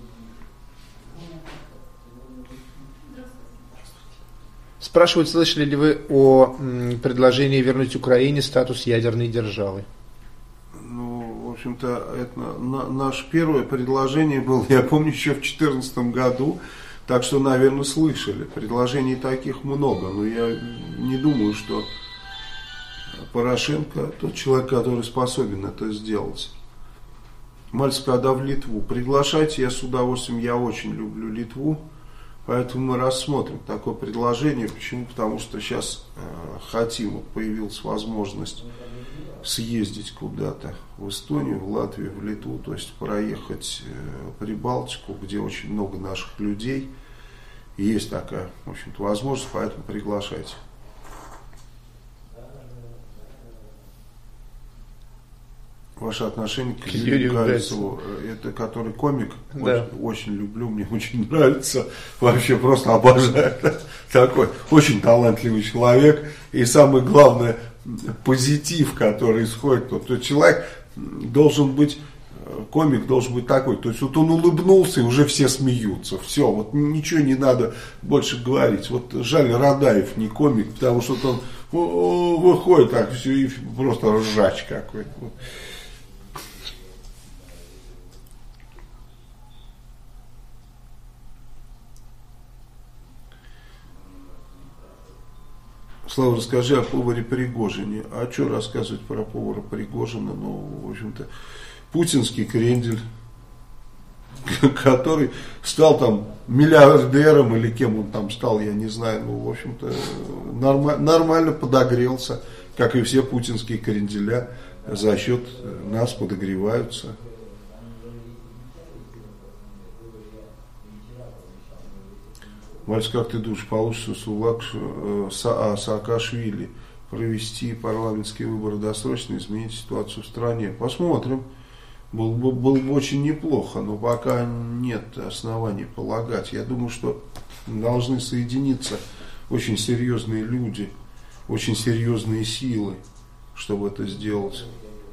Спрашивают, слышали ли вы о м, предложении вернуть Украине статус ядерной державы? Ну, в общем-то, это на, наше первое предложение было, я помню, еще в две тысячи четырнадцатом году, так что, наверное, слышали. Предложений таких много, но я не думаю, что Порошенко тот человек, который способен это сделать. Мальцев, когда в Литву, приглашайте, я с удовольствием, я очень люблю Литву, поэтому мы рассмотрим такое предложение. Почему? Потому что сейчас э, хотим, вот появилась возможность съездить куда-то в Эстонию, в Латвию, в Литву, то есть проехать э, Прибалтику, где очень много наших людей. Есть такая, в общем-то, возможность, поэтому приглашайте. Ваше отношение к Юрию Гальцеву, это который комик, да. очень, очень люблю, мне очень нравится, вообще просто обожаю. Такой очень талантливый человек, и самое главное, позитив, который исходит, то, то человек должен быть, комик должен быть такой, то есть вот он улыбнулся и уже все смеются, все, вот ничего не надо больше говорить. Вот жаль, Радаев не комик, потому что вот он выходит так все и просто ржач какой-то. Слава, расскажи о поваре Пригожине. А что рассказывать про повара Пригожина? Ну, в общем-то, путинский крендель. который стал там миллиардером или кем он там стал, я не знаю, ну, в общем-то, норма- нормально подогрелся, как и все путинские кренделя, за счет нас подогреваются. Мальц, как ты думаешь, получится у Саакашвили провести парламентские выборы досрочно, изменить ситуацию в стране? Посмотрим. Было бы, было бы очень неплохо, но пока нет оснований полагать. Я думаю, что должны соединиться очень серьезные люди, очень серьезные силы, чтобы это сделать.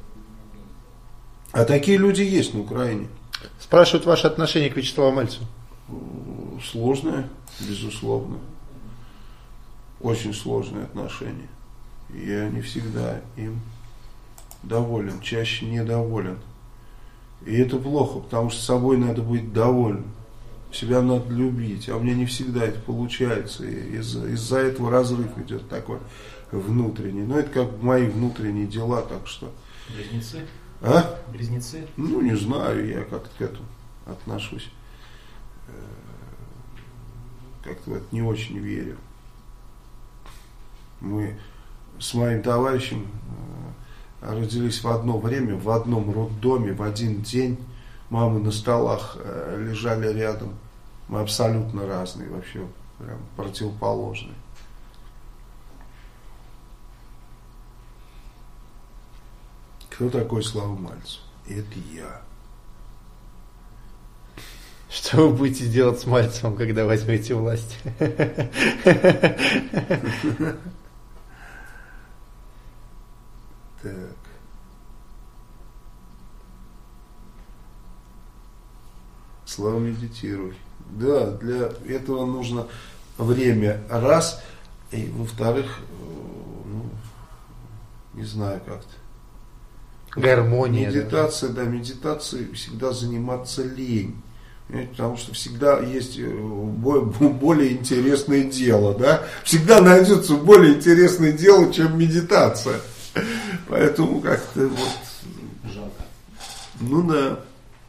А такие люди есть на Украине. Спрашивают ваше отношение к Вячеславу Мальцеву. Сложное, безусловно. Очень сложные отношения. Я не всегда им доволен, чаще недоволен. И это плохо, потому что собой надо быть довольным. Себя надо любить, а у меня не всегда это получается. И из-за, из-за этого разрыв идет такой внутренний. Но это как мои внутренние дела, так что... Близнецы? А? Близнецы? Ну, не знаю, я как-то к этому отношусь. Как-то в это не очень верю. Мы с моим товарищем родились в одно время, в одном роддоме, в один день. Мамы на столах лежали рядом. Мы абсолютно разные, вообще прям противоположные. Кто такой Слава Мальцев? Это я. Что вы будете делать с Мальцевым, когда возьмете власть? Так. Слава, медитируй. Да, для этого нужно время, раз, и во-вторых, ну, не знаю как-то. Гармония. Медитация, да, да медитацией всегда заниматься лень. Потому что всегда есть более интересное дело, да? Всегда найдется более интересное дело, чем медитация. Поэтому как-то вот... Жалко. Ну да.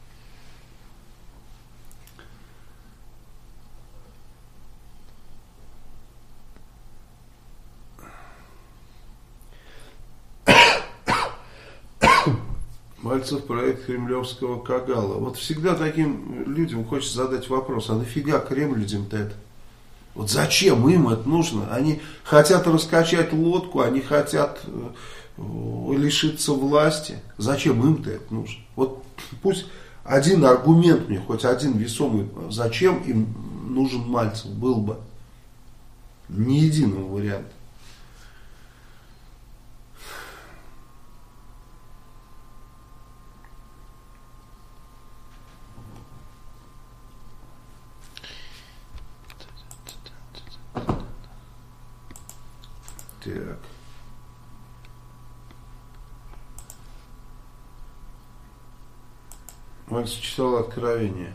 Мальцев проект кремлевского Кагала. Вот всегда таким людям хочется задать вопрос, а нафига Кремль людям-то это? Вот зачем им это нужно? Они хотят раскачать лодку, они хотят лишиться власти. Зачем им-то это нужно? Вот пусть один аргумент мне, хоть один весомый, зачем им нужен Мальцев был бы. Ни единого варианта. Так. Макс читал Откровения,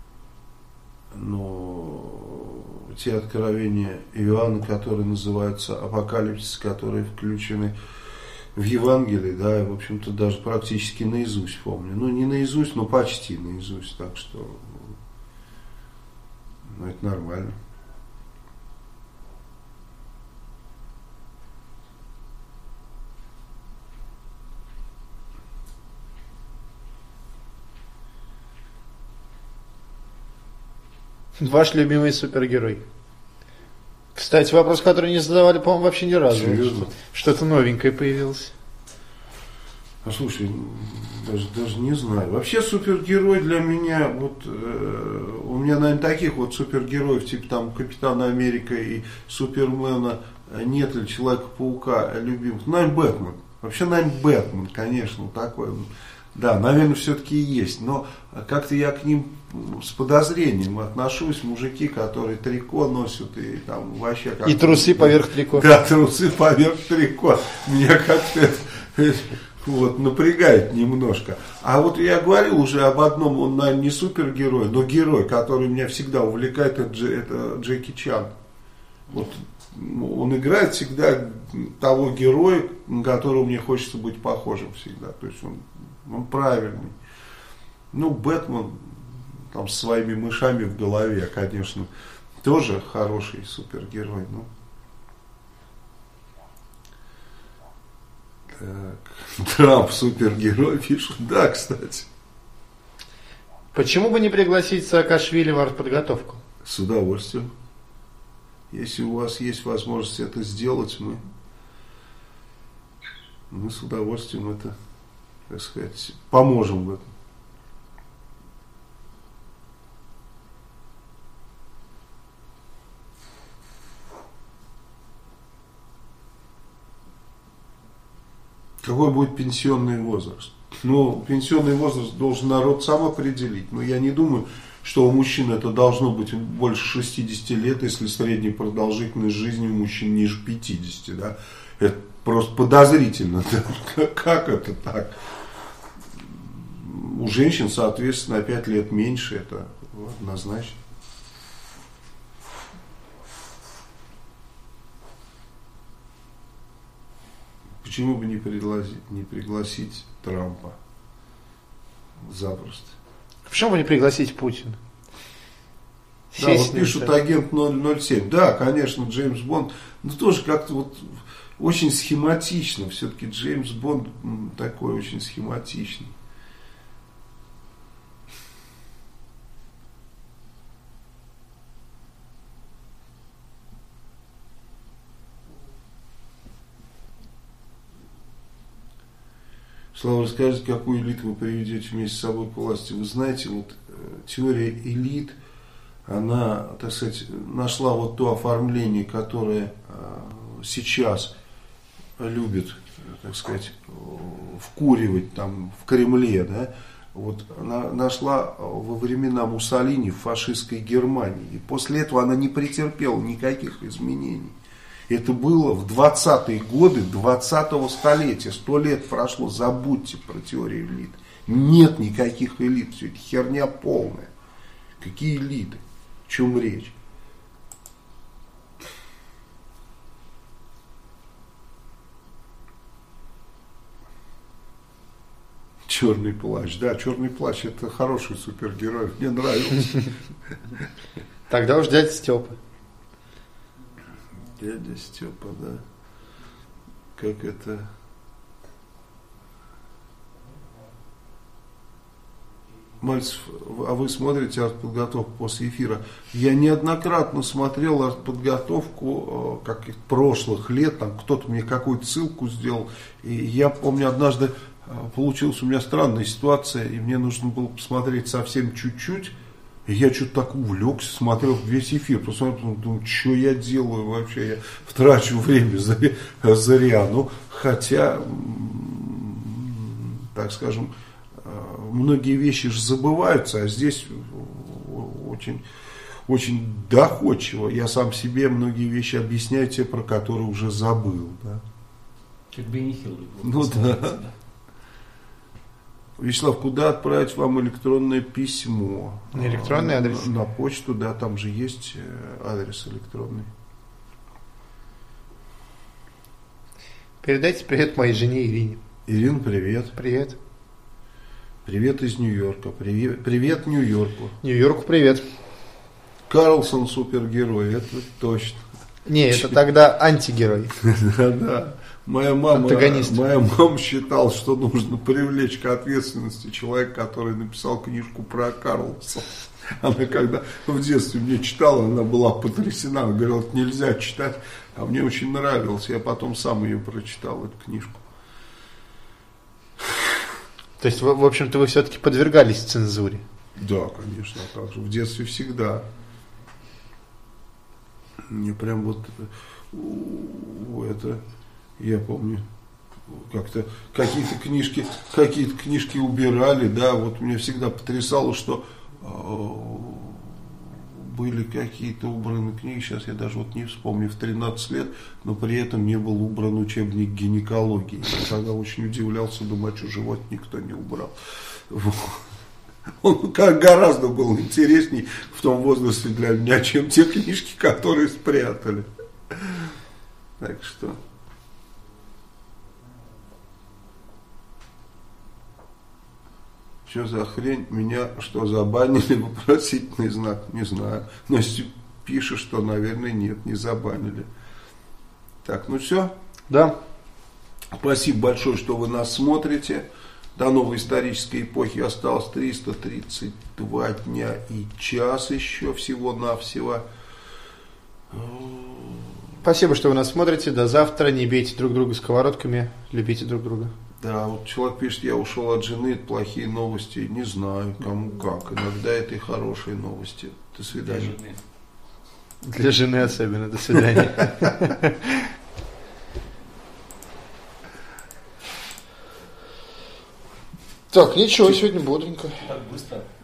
но те Откровения Иоанна, которые называются Апокалипсис, которые включены в Евангелие, да, и, в общем-то, даже практически наизусть помню. Ну, не наизусть, но почти наизусть, так что, ну, это нормально. Ваш любимый супергерой. Кстати, вопрос, который не задавали, по-моему, вообще ни разу. Серьезно? Что-то новенькое появилось. А слушай, даже, даже не знаю. Вообще супергерой для меня, вот э, у меня, наверное, таких вот супергероев, типа там Капитана Америка и Супермена нет, или Человека-паука любимых. Наверное, Бэтмен. Вообще, наверное, Бэтмен, конечно, такой. Да, наверное, все-таки есть, но как-то я к ним с подозрением отношусь. Мужики, которые трико носят и там вообще как-то... И трусы поверх трико. Да, трусы поверх трико. Меня как-то это, вот, напрягает немножко. А вот я говорил уже об одном, он, наверное, не супергерой, но герой, который меня всегда увлекает, это, Дж, это Джеки Чан. Вот. Он играет всегда того героя, на которого мне хочется быть похожим всегда. То есть он, он правильный. Ну, Бэтмен, там с своими мышами в голове, конечно, тоже хороший супергерой. Ну. Так. Трамп супергерой пишут. Да, кстати. Почему бы не пригласить Саакашвили в артподготовку? С удовольствием. Если у вас есть возможность это сделать, мы, мы с удовольствием это, так сказать, поможем в этом. Какой будет пенсионный возраст? Ну, пенсионный возраст должен народ сам определить. Но я не думаю, что у мужчин это должно быть больше шестидесяти лет, если средняя продолжительность жизни у мужчин ниже пятидесяти. Да? Это просто подозрительно. Да? Как это так? У женщин, соответственно, на пять лет меньше. Это однозначно. Почему бы не пригласить, не пригласить Трампа? Запросто. Почему бы не пригласить Путина? Да, вот пишут агент ноль ноль семь. Да, конечно, Джеймс Бонд. Но тоже как-то вот очень схематично. Все-таки Джеймс Бонд такой очень схематичный. Слава, расскажите, какую элиту вы приведете вместе с собой к власти. Вы знаете, вот теория элит, она, так сказать, нашла вот то оформление, которое сейчас любит, так сказать, вкуривать там в Кремле, да, вот она нашла во времена Муссолини в фашистской Германии. И после этого она не претерпела никаких изменений. Это было в двадцатые годы двадцатого столетия. Сто лет прошло, забудьте про теорию элит. Нет никаких элит, все это херня полная. Какие элиты? О чем речь? Черный плащ. Да, черный плащ это хороший супергерой. Мне нравится. Тогда уж дядя Степа. Дядя Степа, да. Как это... Мальцев, а вы смотрите артподготовку после эфира? Я неоднократно смотрел артподготовку как прошлых лет, там кто-то мне какую-то ссылку сделал, и я помню, однажды получилась у меня странная ситуация, и мне нужно было посмотреть совсем чуть-чуть, и я что-то так увлекся, смотрел весь эфир, посмотрел, думаю, что я делаю вообще, я трачу время зря, зря. Ну, хотя, так скажем, многие вещи же забываются, а здесь очень, очень доходчиво. Я сам себе многие вещи объясняю, те, про которые уже забыл. Да? Как Бенни Хилл. Ну да. да. Вячеслав, куда отправить вам электронное письмо? На электронный адрес? На, на почту, да, там же есть адрес электронный. Передайте привет моей жене Ирине. Ирина, привет. Привет. Привет из Нью-Йорка. Привет, привет Нью-Йорку. Нью-Йорку привет. Карлсон супергерой, это точно. Не, это тогда антигерой. Да-да. Моя мама, Антагонист. моя мама считала, что нужно привлечь к ответственности человека, который написал книжку про Карлсона. Она когда в детстве мне читала, она была потрясена. Она говорила, это нельзя читать. А мне очень нравилось. Я потом сам ее прочитал, эту книжку. То есть, в общем-то, вы все-таки подвергались цензуре? Да, конечно. Так же в детстве всегда. Мне прям вот это... Я помню, как-то какие-то книжки, какие-то книжки убирали, да, вот меня всегда потрясало, что э, были какие-то убраны книги, сейчас я даже вот не вспомню, в тринадцать лет, но при этом не был убран учебник гинекологии. Я тогда очень удивлялся, думаю, а что живот никто не убрал. Он как гораздо был интересней в том возрасте для меня, чем те книжки, которые спрятали. Так что... Что за хрень? Меня что, забанили? Вопросительный знак? Не знаю. Но если пишешь, что, наверное, нет, не забанили. Так, ну все. Да. Спасибо большое, что вы нас смотрите. До новой исторической эпохи осталось триста тридцать два дня и час еще всего-навсего. Спасибо, что вы нас смотрите. До завтра. Не бейте друг друга сковородками. Любите друг друга. Да, вот человек пишет, я ушел от жены, это плохие новости. Не знаю, кому как. Иногда это и хорошие новости. До свидания. Для жены особенно. До свидания. Так, ничего, сегодня бодренько. Так быстро.